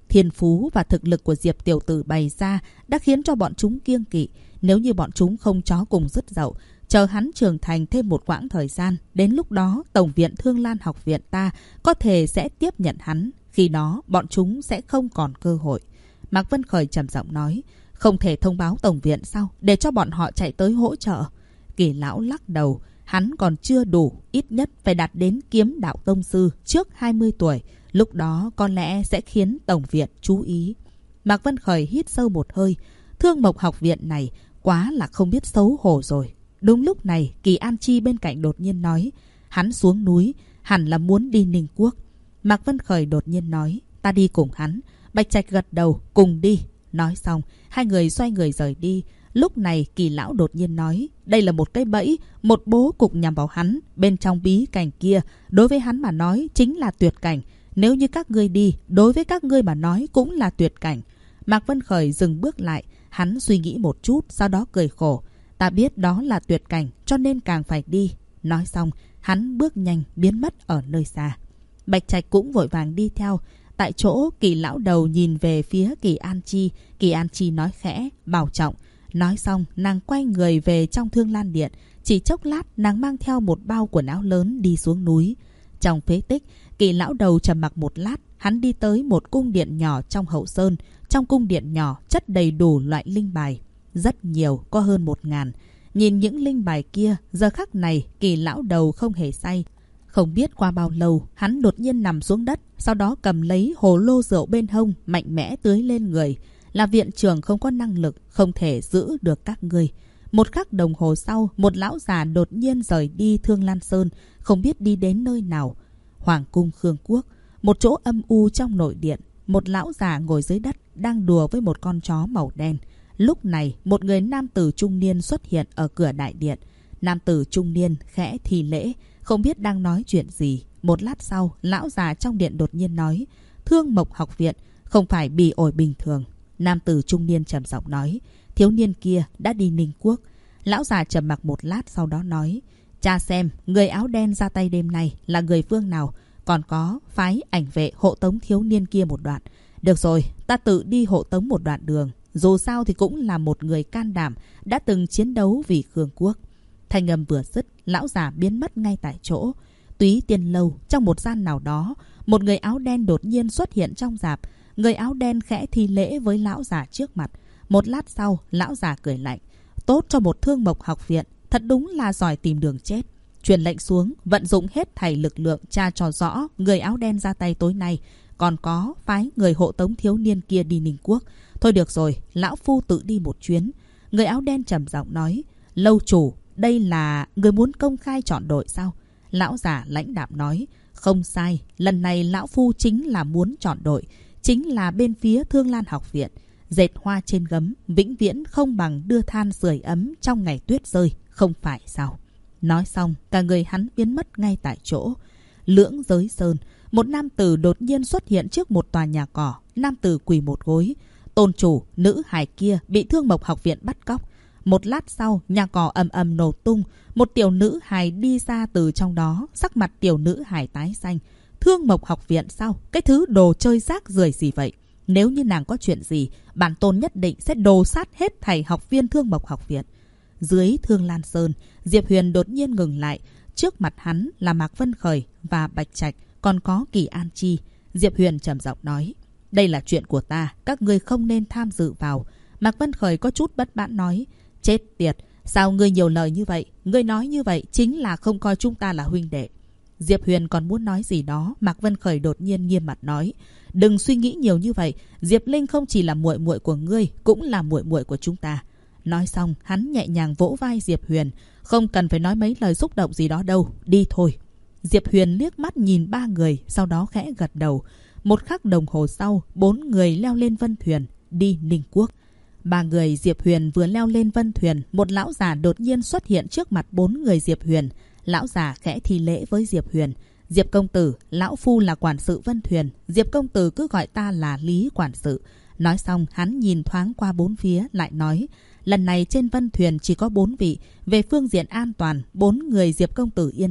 Thiên phú và thực lực của Diệp tiểu tử bày ra đã khiến cho bọn chúng kiêng kỵ. Nếu như bọn chúng không chó cùng dứt dậu, chờ hắn trưởng thành thêm một quãng thời gian, đến lúc đó Tổng viện Thương Lan học viện ta có thể sẽ tiếp nhận hắn. Khi đó bọn chúng sẽ không còn cơ hội. Mạc Vân Khởi trầm giọng nói, không thể thông báo Tổng viện sao, để cho bọn họ chạy tới hỗ trợ. Kỳ lão lắc đầu, hắn còn chưa đủ, ít nhất phải đạt đến kiếm đạo tông sư trước 20 tuổi. Lúc đó có lẽ sẽ khiến Tổng viện chú ý. Mạc Vân Khởi hít sâu một hơi. Thương Mộc học viện này quá là không biết xấu hổ rồi. Đúng lúc này, Kỳ An Chi bên cạnh đột nhiên nói, hắn xuống núi, hẳn là muốn đi Ninh Quốc. Mạc Vân Khởi đột nhiên nói, ta đi cùng hắn. Bạch Trạch gật đầu, cùng đi. Nói xong, hai người xoay người rời đi. Lúc này Kỳ lão đột nhiên nói, đây là một cái bẫy, một bố cục nhằm vào hắn. Bên trong bí cảnh kia, đối với hắn mà nói chính là tuyệt cảnh. Nếu như các ngươi đi, đối với các ngươi mà nói cũng là tuyệt cảnh. Mạc Vân Khởi dừng bước lại, hắn suy nghĩ một chút, sau đó cười khổ. Ta biết đó là tuyệt cảnh, cho nên càng phải đi. Nói xong, hắn bước nhanh biến mất ở nơi xa. Bạch Trạch cũng vội vàng đi theo. Tại chỗ, Kỳ lão đầu nhìn về phía Kỳ An Chi. Kỳ An Chi nói khẽ, bảo trọng. Nói xong, nàng quay người về trong Thương Lan Điện. Chỉ chốc lát, nàng mang theo một bao quần áo lớn đi xuống núi. Trong phế tích, Kỳ lão đầu trầm mặc một lát, hắn đi tới một cung điện nhỏ trong hậu sơn. Trong cung điện nhỏ chất đầy đủ loại linh bài. Rất nhiều, có hơn 1000. Nhìn những linh bài kia, giờ khắc này Kỳ lão đầu không hề say. Không biết qua bao lâu, hắn đột nhiên nằm xuống đất, sau đó cầm lấy hồ lô rượu bên hông, mạnh mẽ tưới lên người. Là viện trưởng không có năng lực, không thể giữ được các ngươi. Một khắc đồng hồ sau, một lão già đột nhiên rời đi Thương Lan Sơn, không biết đi đến nơi nào. Hoàng cung Khương Quốc, một chỗ âm u trong nội điện, một lão già ngồi dưới đất, đang đùa với một con chó màu đen. Lúc này, một người nam tử trung niên xuất hiện ở cửa đại điện. Nam tử trung niên khẽ thì lễ, không biết đang nói chuyện gì. Một lát sau, lão già trong điện đột nhiên nói, Thương Mộc học viện không phải bỉ ổi bình thường. Nam tử trung niên trầm giọng nói, thiếu niên kia đã đi Ninh Quốc. Lão già trầm mặc một lát sau đó nói, cha xem, người áo đen ra tay đêm nay là người phương nào, còn có phái ảnh vệ hộ tống thiếu niên kia một đoạn. Được rồi, ta tự đi hộ tống một đoạn đường. Dù sao thì cũng là một người can đảm, đã từng chiến đấu vì Khương Quốc. Thanh âm vừa dứt, lão già biến mất ngay tại chỗ. Túy Tiên lâu, trong một gian nào đó, một người áo đen đột nhiên xuất hiện trong rạp. Người áo đen khẽ thi lễ với lão già trước mặt. Một lát sau, lão già cười lạnh. Tốt cho một Thương Mộc học viện, thật đúng là giỏi tìm đường chết. Truyền lệnh xuống, vận dụng hết thảy lực lượng tra cho rõ người áo đen ra tay tối nay. Còn có phái người hộ tống thiếu niên kia đi Ninh Quốc. Thôi được rồi, lão phu tự đi một chuyến. Người áo đen trầm giọng nói, lâu chủ, đây là người muốn công khai chọn đội sao? Lão già lãnh đạm nói, không sai, lần này lão phu chính là muốn chọn đội, chính là bên phía Thương Lan học viện. Dệt hoa trên gấm, vĩnh viễn không bằng đưa than sưởi ấm trong ngày tuyết rơi, không phải sao? Nói xong, cả người hắn biến mất ngay tại chỗ. Lưỡng Giới Sơn, một nam tử đột nhiên xuất hiện trước một tòa nhà cỏ. Nam tử quỳ một gối. Tôn chủ, nữ hài kia bị Thương Mộc học viện bắt cóc. Một lát sau, nhà cỏ ầm ầm nổ tung. Một tiểu nữ hài đi ra từ trong đó, sắc mặt tiểu nữ hài tái xanh. Thương Mộc học viện sao? Cái thứ đồ chơi rác rưởi gì vậy? Nếu như nàng có chuyện gì, bản tôn nhất định sẽ đồ sát hết thảy học viên Thương Mộc học viện. Dưới Thương Lan Sơn, Diệp Huyền đột nhiên ngừng lại. Trước mặt hắn là Mạc Vân Khởi và Bạch Trạch, còn có Kỳ An Chi. Diệp Huyền trầm giọng nói, đây là chuyện của ta, các ngươi không nên tham dự vào. Mạc Vân Khởi có chút bất mãn nói, chết tiệt, sao ngươi nhiều lời như vậy? Ngươi nói như vậy chính là không coi chúng ta là huynh đệ. Diệp Huyền còn muốn nói gì đó, Mạc Vân Khởi đột nhiên nghiêm mặt nói, đừng suy nghĩ nhiều như vậy, Diệp Linh không chỉ là muội muội của ngươi, cũng là muội muội của chúng ta. Nói xong, hắn nhẹ nhàng vỗ vai Diệp Huyền, không cần phải nói mấy lời xúc động gì đó đâu, đi thôi. Diệp Huyền liếc mắt nhìn ba người, sau đó khẽ gật đầu. Một khắc đồng hồ sau, 4 người leo lên vân thuyền, đi Ninh Quốc. Ba người Diệp Huyền vừa leo lên vân thuyền, một lão già đột nhiên xuất hiện trước mặt 4 người Diệp Huyền. Lão già khẽ thi lễ với Diệp Huyền. Diệp công tử, lão phu là quản sự vân thuyền. Diệp công tử cứ gọi ta là Lý quản sự. Nói xong, hắn nhìn thoáng qua 4 phía, lại nói, lần này trên vân thuyền chỉ có 4 vị. Về phương diện an toàn, 4 người Diệp công tử yên tâm,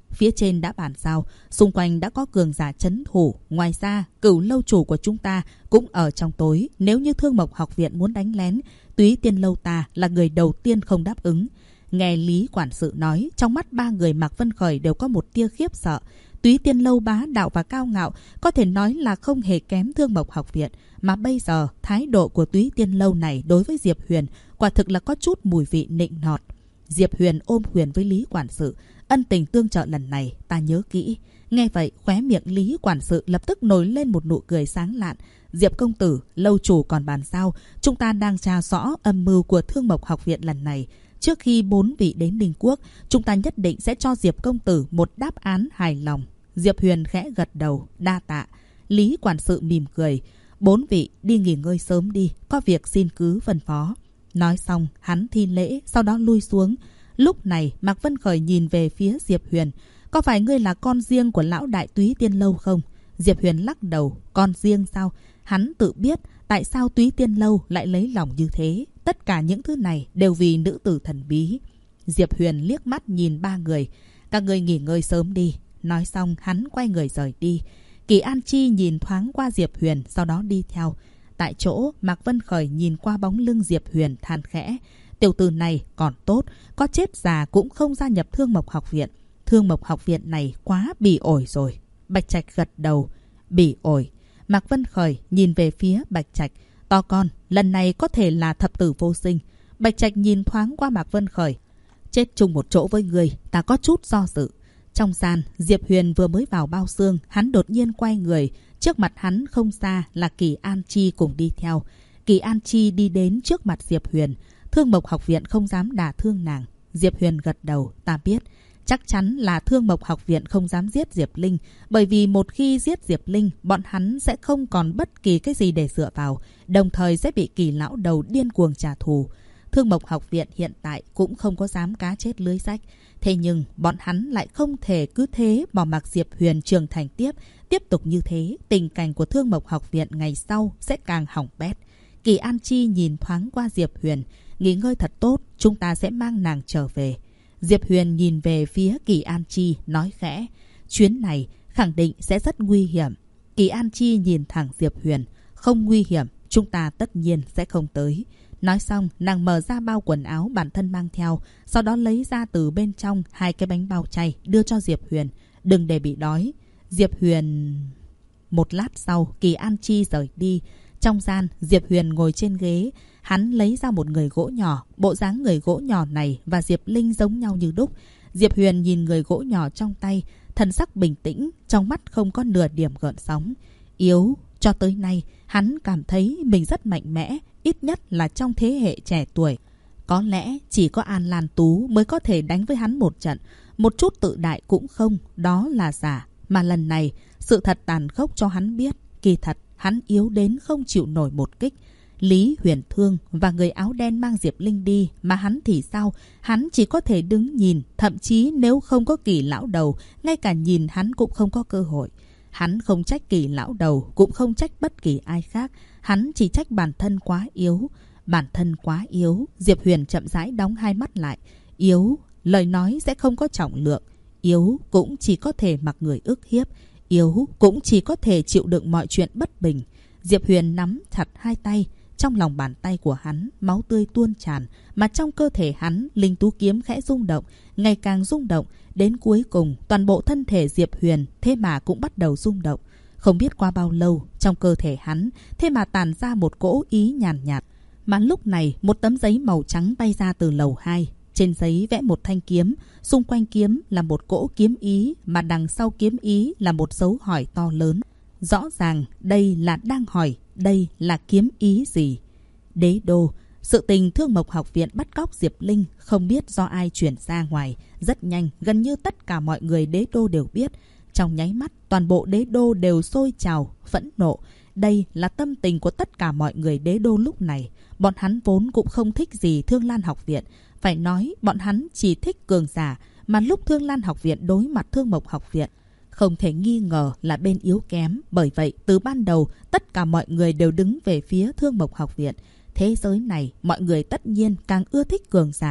Phía trên đã bàn giao, xung quanh đã có cường giả trấn thủ. Ngoài ra, Cửu lâu chủ của chúng ta cũng ở trong tối. Nếu như Thương Mộc học viện muốn đánh lén, Túy Tiên lâu ta là người đầu tiên không đáp ứng. Nghe Lý quản sự nói, trong mắt ba người Mạc Vân Khởi đều có một tia khiếp sợ. Túy Tiên lâu bá đạo và cao ngạo, có thể nói là không hề kém Thương Mộc học viện. Mà bây giờ, thái độ của Túy Tiên lâu này đối với Diệp Huyền quả thực là có chút mùi vị nịnh nọt. Diệp Huyền ôm quyền với Lý quản sự. Ân tình tương trợ lần này ta nhớ kỹ. Nghe vậy, khóe miệng Lý quản sự lập tức nổi lên một nụ cười sáng lạn. Diệp công tử, lâu chủ còn bàn giao, chúng ta đang tra rõ âm mưu của Thương Mộc học viện lần này. Trước khi 4 vị đến Ninh Quốc, chúng ta nhất định sẽ cho Diệp công tử một đáp án hài lòng. Diệp Huyền khẽ gật đầu, đa tạ. Lý quản sự mỉm cười. 4 vị đi nghỉ ngơi sớm đi, có việc xin cứ phân phó. Nói xong, hắn thi lễ, sau đó lui xuống. Lúc này, Mạc Vân Khởi nhìn về phía Diệp Huyền. Có phải ngươi là con riêng của lão đại Túy Tiên lâu không? Diệp Huyền lắc đầu. Con riêng sao? Hắn tự biết tại sao Túy Tiên lâu lại lấy lòng như thế. Tất cả những thứ này đều vì nữ tử thần bí. Diệp Huyền liếc mắt nhìn ba người. Các ngươi nghỉ ngơi sớm đi. Nói xong, hắn quay người rời đi. Kỳ An Chi nhìn thoáng qua Diệp Huyền, sau đó đi theo. Tại chỗ, Mạc Vân Khởi nhìn qua bóng lưng Diệp Huyền than khẽ. Tiểu tử này còn tốt, có chết già cũng không gia nhập Thương Mộc học viện. Thương Mộc học viện này quá bỉ ổi rồi. Bạch Trạch gật đầu. Bỉ ổi. Mạc Vân Khởi nhìn về phía Bạch Trạch. To con, lần này có thể là thập tử vô sinh. Bạch Trạch nhìn thoáng qua Mạc Vân Khởi. Chết chung một chỗ với người, ta có chút do dự. Trong gian, Diệp Huyền vừa mới vào bao xương, hắn đột nhiên quay người. Trước mặt hắn không xa là Kỳ An Chi cùng đi theo. Kỳ An Chi đi đến trước mặt Diệp Huyền. Thương Mộc học viện không dám đả thương nàng. Diệp Huyền gật đầu, ta biết. Chắc chắn là Thương Mộc học viện không dám giết Diệp Linh. Bởi vì một khi giết Diệp Linh, bọn hắn sẽ không còn bất kỳ cái gì để dựa vào. Đồng thời sẽ bị Kỳ lão đầu điên cuồng trả thù. Thương Mộc học viện hiện tại cũng không có dám cá chết lưới rách. Thế nhưng bọn hắn lại không thể cứ thế bỏ mặc Diệp Huyền trưởng thành tiếp. Tiếp tục như thế, tình cảnh của Thương Mộc học viện ngày sau sẽ càng hỏng bét. Kỳ An Chi nhìn thoáng qua Diệp Huyền. Nghỉ ngơi thật tốt, chúng ta sẽ mang nàng trở về. Diệp Huyền nhìn về phía Kỳ An Chi, nói khẽ. Chuyến này khẳng định sẽ rất nguy hiểm. Kỳ An Chi nhìn thẳng Diệp Huyền. Không nguy hiểm, chúng ta tất nhiên sẽ không tới. Nói xong, nàng mở ra bao quần áo bản thân mang theo. Sau đó lấy ra từ bên trong 2 cái bánh bao chay đưa cho Diệp Huyền. Đừng để bị đói. Diệp Huyền... Một lát sau, Kỳ An Chi rời đi. Trong gian, Diệp Huyền ngồi trên ghế. Hắn lấy ra một người gỗ nhỏ. Bộ dáng người gỗ nhỏ này và Diệp Linh giống nhau như đúc. Diệp Huyền nhìn người gỗ nhỏ trong tay, thần sắc bình tĩnh, trong mắt không có nửa điểm gợn sóng. Yếu, cho tới nay, hắn cảm thấy mình rất mạnh mẽ, ít nhất là trong thế hệ trẻ tuổi. Có lẽ chỉ có An Lan Tú mới có thể đánh với hắn một trận. Một chút tự đại cũng không, đó là giả. Mà lần này, sự thật tàn khốc cho hắn biết, kỳ thật, hắn yếu đến không chịu nổi một kích. Lý Huyền Thương và người áo đen mang Diệp Linh đi, mà hắn thì sao? Hắn chỉ có thể đứng nhìn, thậm chí nếu không có Kỳ lão đầu, ngay cả nhìn hắn cũng không có cơ hội. Hắn không trách Kỳ lão đầu, cũng không trách bất kỳ ai khác. Hắn chỉ trách bản thân quá yếu. Bản thân quá yếu. Diệp Huyền chậm rãi đóng hai mắt lại. Yếu, lời nói sẽ không có trọng lượng. Yếu cũng chỉ có thể mặc người ức hiếp. Yếu cũng chỉ có thể chịu đựng mọi chuyện bất bình. Diệp Huyền nắm chặt hai tay. Trong lòng bàn tay của hắn, máu tươi tuôn tràn, mà trong cơ thể hắn, linh tú kiếm khẽ rung động, ngày càng rung động, đến cuối cùng, toàn bộ thân thể Diệp Huyền thế mà cũng bắt đầu rung động. Không biết qua bao lâu, trong cơ thể hắn, thế mà tàn ra một cỗ ý nhàn nhạt. Mà lúc này, một tấm giấy màu trắng bay ra từ lầu 2. Trên giấy vẽ một thanh kiếm, xung quanh kiếm là một cỗ kiếm ý, mà đằng sau kiếm ý là một dấu hỏi to lớn. Rõ ràng đây là đang hỏi, đây là kiếm ý gì? Đế đô, sự tình Thương Mộc học viện bắt cóc Diệp Linh không biết do ai chuyển ra ngoài. Rất nhanh, gần như tất cả mọi người đế đô đều biết. Trong nháy mắt, toàn bộ đế đô đều sôi trào, phẫn nộ. Đây là tâm tình của tất cả mọi người đế đô lúc này. Bọn hắn vốn cũng không thích gì Thương Lan học viện. Phải nói, bọn hắn chỉ thích cường giả. Mà lúc Thương Lan học viện đối mặt Thương Mộc học viện, không thể nghi ngờ là bên yếu kém. Bởi vậy, từ ban đầu, tất cả mọi người đều đứng về phía Thương Mộc học viện. Thế giới này, mọi người tất nhiên càng ưa thích cường giả.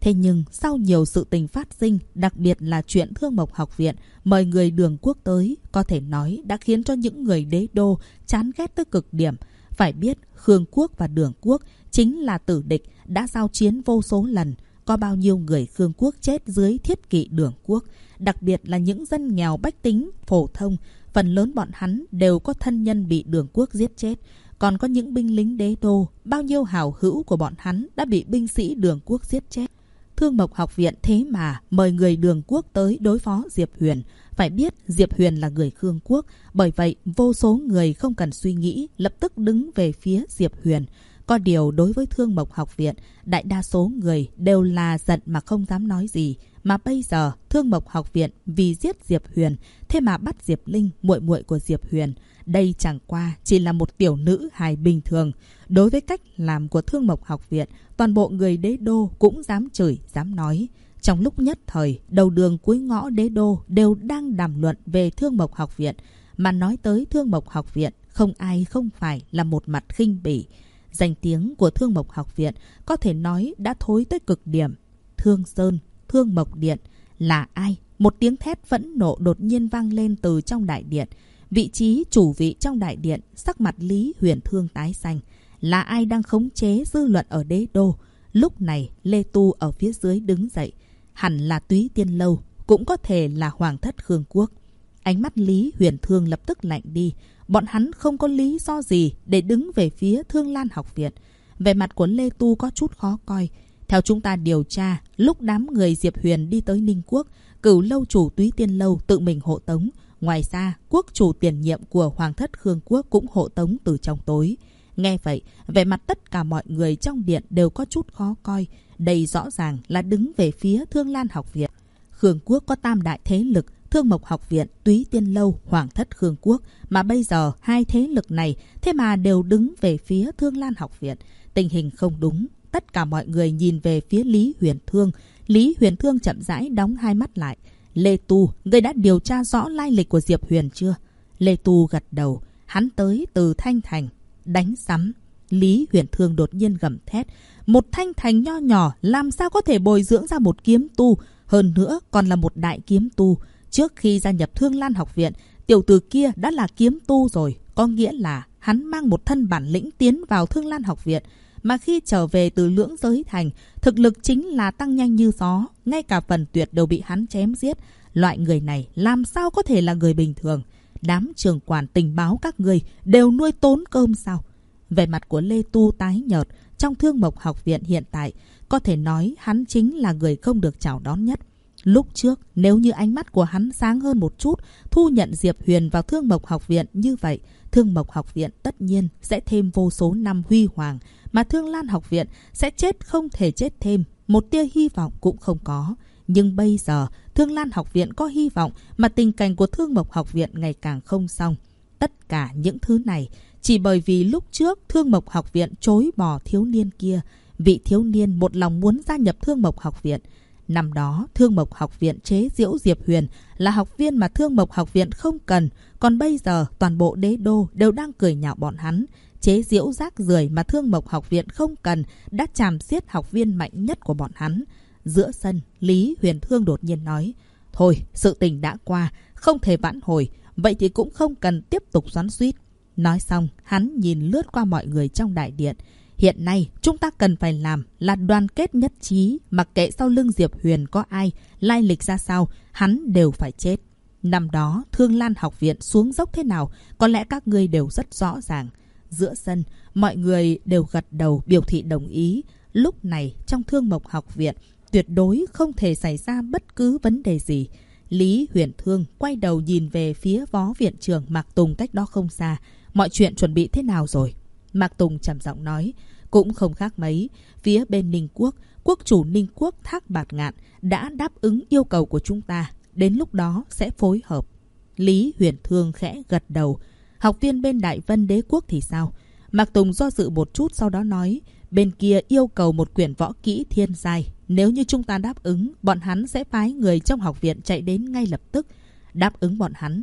Thế nhưng sau nhiều sự tình phát sinh, đặc biệt là chuyện Thương Mộc Học viện mời người Đường Quốc tới, có thể nói đã khiến cho những người đế đô chán ghét tới cực điểm. Phải biết Khương Quốc và Đường Quốc chính là tử địch, đã giao chiến vô số lần. Có bao nhiêu người Khương Quốc chết dưới thiết kỵ Đường Quốc, đặc biệt là những dân nghèo bách tính, phổ thông. Phần lớn bọn hắn đều có thân nhân bị Đường Quốc giết chết. Còn có những binh lính đế đô, bao nhiêu hảo hữu của bọn hắn đã bị binh sĩ Đường Quốc giết chết. Thương Mộc Học viện thế mà mời người Đường Quốc tới đối phó Diệp Huyền. Phải biết Diệp Huyền là người Khương Quốc, bởi vậy vô số người không cần suy nghĩ lập tức đứng về phía Diệp Huyền. Có điều đối với Thương Mộc Học viện, đại đa số người đều là giận mà không dám nói gì. Mà bây giờ Thương Mộc Học viện vì giết Diệp Huyền, thế mà bắt Diệp Linh, muội muội của Diệp Huyền. Đây chẳng qua chỉ là một tiểu nữ hài bình thường. Đối với cách làm của Thương Mộc Học viện, toàn bộ người đế đô cũng dám chửi, dám nói. Trong lúc nhất thời, đầu đường cuối ngõ đế đô đều đang đàm luận về Thương Mộc Học viện. Mà nói tới Thương Mộc Học viện, không ai không phải là một mặt khinh bỉ. Danh tiếng của Thương Mộc Học viện có thể nói đã thối tới cực điểm. Thương Sơn, Thương Mộc Điện là ai? Một tiếng thét phẫn nộ đột nhiên vang lên từ trong đại điện. Vị trí chủ vị trong đại điện, sắc mặt Lý Huyền Thương tái xanh. Là ai đang khống chế dư luận ở đế đô? Lúc này Lê Tu ở phía dưới đứng dậy. Hẳn là Túy Tiên Lâu, cũng có thể là Hoàng thất Khương Quốc. Ánh mắt Lý Huyền Thương lập tức lạnh đi. Bọn hắn không có lý do gì để đứng về phía Thương Lan Học viện. Vẻ mặt của Lê Tu có chút khó coi. Theo chúng ta điều tra, lúc đám người Diệp Huyền đi tới Ninh Quốc, Cửu lâu chủ Túy Tiên Lâu tự mình hộ tống. Ngoài ra, quốc chủ tiền nhiệm của Hoàng thất Khương Quốc cũng hộ tống từ trong tối. Nghe vậy, vẻ mặt tất cả mọi người trong điện đều có chút khó coi. Đây rõ ràng là đứng về phía Thương Lan Học viện. Khương Quốc có tam đại thế lực, Thương Mộc Học viện, Túy Tiên Lâu, Hoàng thất Khương Quốc. Mà bây giờ hai thế lực này thế mà đều đứng về phía Thương Lan Học viện. Tình hình không đúng. Tất cả mọi người nhìn về phía Lý Huyền Thương. Lý Huyền Thương chậm rãi đóng hai mắt lại. Lê Tu, ngươi đã điều tra rõ lai lịch của Diệp Huyền chưa? Lê Tu gật đầu. Hắn tới từ Thanh Thành. Đánh sắm. Lý Huyền Thương đột nhiên gầm thét. Một Thanh Thành nho nhỏ làm sao có thể bồi dưỡng ra một kiếm tu? Hơn nữa còn là một đại kiếm tu. Trước khi gia nhập Thương Lan Học viện, tiểu tử kia đã là kiếm tu rồi. Có nghĩa là hắn mang một thân bản lĩnh tiến vào Thương Lan Học viện. Mà khi trở về từ Lưỡng Giới Thành, thực lực chính là tăng nhanh như gió. Ngay cả Phần Tuyệt đều bị hắn chém giết. Loại người này làm sao có thể là người bình thường? Đám trưởng quản tình báo các người đều nuôi tốn cơm sao? Về mặt của Lê Tu tái nhợt, trong Thương Mộc Học viện hiện tại, có thể nói hắn chính là người không được chào đón nhất. Lúc trước, nếu như ánh mắt của hắn sáng hơn một chút, thu nhận Diệp Huyền vào Thương Mộc Học viện như vậy, Thương Mộc Học viện tất nhiên sẽ thêm vô số năm huy hoàng, mà Thương Lan Học viện sẽ chết không thể chết thêm, một tia hy vọng cũng không có. Nhưng bây giờ, Thương Lan Học viện có hy vọng, mà tình cảnh của Thương Mộc Học viện ngày càng không xong. Tất cả những thứ này chỉ bởi vì lúc trước Thương Mộc Học viện chối bỏ thiếu niên kia. Vị thiếu niên một lòng muốn gia nhập Thương Mộc Học viện. Năm đó, Thương Mộc Học viện chế giễu Diệp Huyền là học viên mà Thương Mộc Học viện không cần. Còn bây giờ, toàn bộ đế đô đều đang cười nhạo bọn hắn. Chế giễu rác rưởi mà Thương Mộc Học viện không cần đã chàm xiết học viên mạnh nhất của bọn hắn. Giữa sân, Lý Huyền Thương đột nhiên nói. Thôi, sự tình đã qua, không thể vãn hồi. Vậy thì cũng không cần tiếp tục xoắn xuýt. Nói xong, hắn nhìn lướt qua mọi người trong đại điện. Hiện nay, chúng ta cần phải làm là đoàn kết nhất trí, mặc kệ sau lưng Diệp Huyền có ai, lai lịch ra sao, hắn đều phải chết. Năm đó, Thương Lan Học viện xuống dốc thế nào, có lẽ các ngươi đều rất rõ ràng. Giữa sân, mọi người đều gật đầu biểu thị đồng ý. Lúc này, trong Thương Mộc Học viện, tuyệt đối không thể xảy ra bất cứ vấn đề gì. Lý Huyền Thương quay đầu nhìn về phía Phó viện trưởng Mạc Tùng cách đó không xa. Mọi chuyện chuẩn bị thế nào rồi? Mạc Tùng trầm giọng nói. Cũng không khác mấy. Phía bên Ninh Quốc, quốc chủ Ninh Quốc Thác Bạt Ngạn đã đáp ứng yêu cầu của chúng ta. Đến lúc đó sẽ phối hợp. Lý Huyền Thương khẽ gật đầu. Học viên bên Đại Vân Đế Quốc thì sao? Mạc Tùng do dự một chút sau đó nói. Bên kia yêu cầu một quyển võ kỹ thiên giai. Nếu như chúng ta đáp ứng, bọn hắn sẽ phái người trong học viện chạy đến ngay lập tức. Đáp ứng bọn hắn.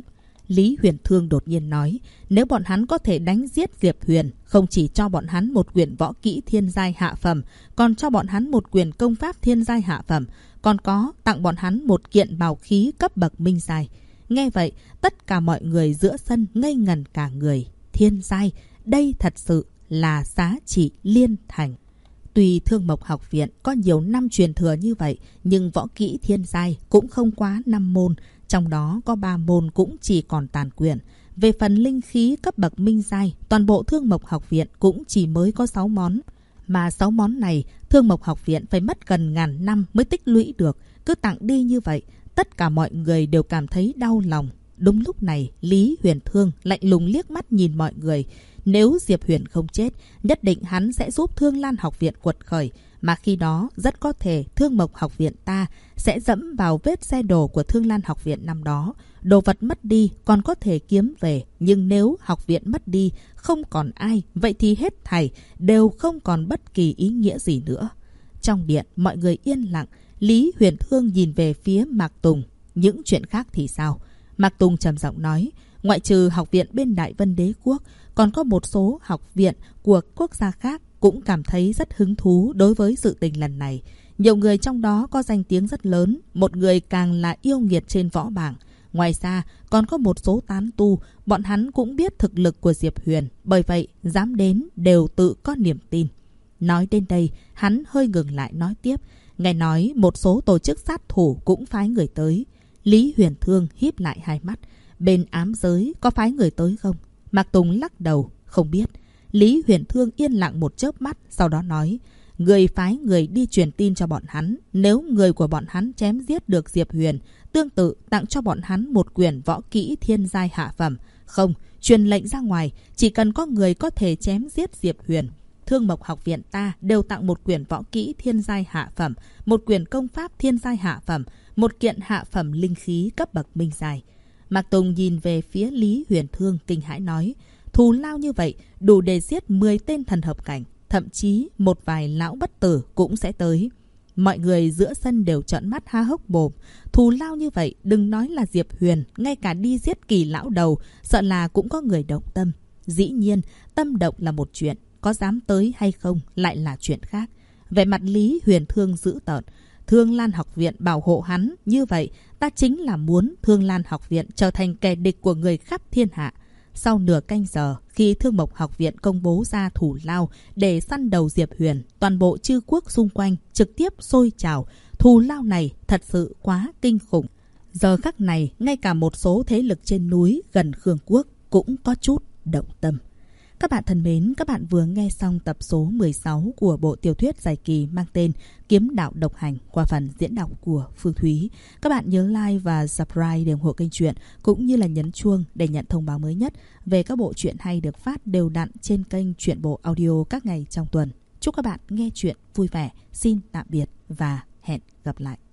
Lý Huyền Thương đột nhiên nói, nếu bọn hắn có thể đánh giết Diệp Huyền, không chỉ cho bọn hắn một quyển võ kỹ thiên giai hạ phẩm, còn cho bọn hắn một quyển công pháp thiên giai hạ phẩm, còn có tặng bọn hắn một kiện bảo khí cấp bậc minh giai. Nghe vậy, tất cả mọi người giữa sân ngây ngẩn cả người. Thiên giai, đây thật sự là giá trị liên thành. Tuy Thương Mộc Học Viện có nhiều năm truyền thừa như vậy, nhưng võ kỹ thiên giai cũng không quá 5 môn, trong đó có 3 môn cũng chỉ còn tàn quyển. Về phần linh khí cấp bậc minh giai, toàn bộ Thương Mộc Học Viện cũng chỉ mới có 6 món. Mà 6 món này, Thương Mộc Học Viện phải mất gần ngàn năm mới tích lũy được. Cứ tặng đi như vậy, tất cả mọi người đều cảm thấy đau lòng. Đúng lúc này, Lý Huyền Thương lạnh lùng liếc mắt nhìn mọi người. Nếu Diệp Huyền không chết, nhất định hắn sẽ giúp Thương Lan Học Viện quật khởi. Mà khi đó, rất có thể Thương Mộc Học Viện ta sẽ dẫm vào vết xe đổ của Thương Lan Học Viện năm đó. Đồ vật mất đi còn có thể kiếm về. Nhưng nếu học viện mất đi, không còn ai, vậy thì hết thảy đều không còn bất kỳ ý nghĩa gì nữa. Trong điện, mọi người yên lặng. Lý Huyền Thương nhìn về phía Mạc Tùng. Những chuyện khác thì sao? Mạc Tùng trầm giọng nói, ngoại trừ học viện bên Đại Vân Đế Quốc, còn có một số học viện của quốc gia khác cũng cảm thấy rất hứng thú đối với sự tình lần này. Nhiều người trong đó có danh tiếng rất lớn, một người càng là yêu nghiệt trên võ bảng. Ngoài ra, còn có một số tán tu, bọn hắn cũng biết thực lực của Diệp Huyền, bởi vậy dám đến đều tự có niềm tin. Nói đến đây, hắn hơi ngừng lại nói tiếp. Nghe nói một số tổ chức sát thủ cũng phái người tới. Lý Huyền Thương híp lại hai mắt. Bên ám giới có phái người tới không? Mạc Tùng lắc đầu, không biết. Lý Huyền Thương yên lặng một chớp mắt, sau đó nói, người phái người đi truyền tin cho bọn hắn. Nếu người của bọn hắn chém giết được Diệp Huyền, tương tự tặng cho bọn hắn một quyển võ kỹ thiên giai hạ phẩm. Không, truyền lệnh ra ngoài, chỉ cần có người có thể chém giết Diệp Huyền. Thương Mộc Học Viện ta đều tặng một quyển võ kỹ thiên giai hạ phẩm, một quyển công pháp thiên giai hạ phẩm, một kiện hạ phẩm linh khí cấp bậc minh giai. Mạc Tùng nhìn về phía Lý Huyền Thương kinh hãi nói, thù lao như vậy đủ để giết 10 tên thần hợp cảnh, thậm chí một vài lão bất tử cũng sẽ tới. Mọi người giữa sân đều trợn mắt há hốc mồm. Thù lao như vậy đừng nói là Diệp Huyền, ngay cả đi giết Kỳ lão đầu, sợ là cũng có người động tâm. Dĩ nhiên, tâm động là một chuyện, có dám tới hay không lại là chuyện khác. Về mặt Lý Huyền Thương dữ tợn, Thương Lan Học Viện bảo hộ hắn, như vậy ta chính là muốn Thương Lan Học Viện trở thành kẻ địch của người khắp thiên hạ. Sau nửa canh giờ, khi Thương Mộc Học Viện công bố ra thủ lao để săn đầu Diệp Huyền, toàn bộ chư quốc xung quanh trực tiếp sôi trào. Thù lao này thật sự quá kinh khủng. Giờ khắc này, ngay cả một số thế lực trên núi gần Khương Quốc cũng có chút động tâm. Các bạn thân mến, các bạn vừa nghe xong tập số 16 của bộ tiểu thuyết dài kỳ mang tên Kiếm Đạo Độc Hành qua phần diễn đọc của Phương Thúy. Các bạn nhớ like và subscribe để ủng hộ kênh truyện, cũng như là nhấn chuông để nhận thông báo mới nhất về các bộ truyện hay được phát đều đặn trên kênh Truyện Bộ Audio các ngày trong tuần. Chúc các bạn nghe truyện vui vẻ. Xin tạm biệt và hẹn gặp lại.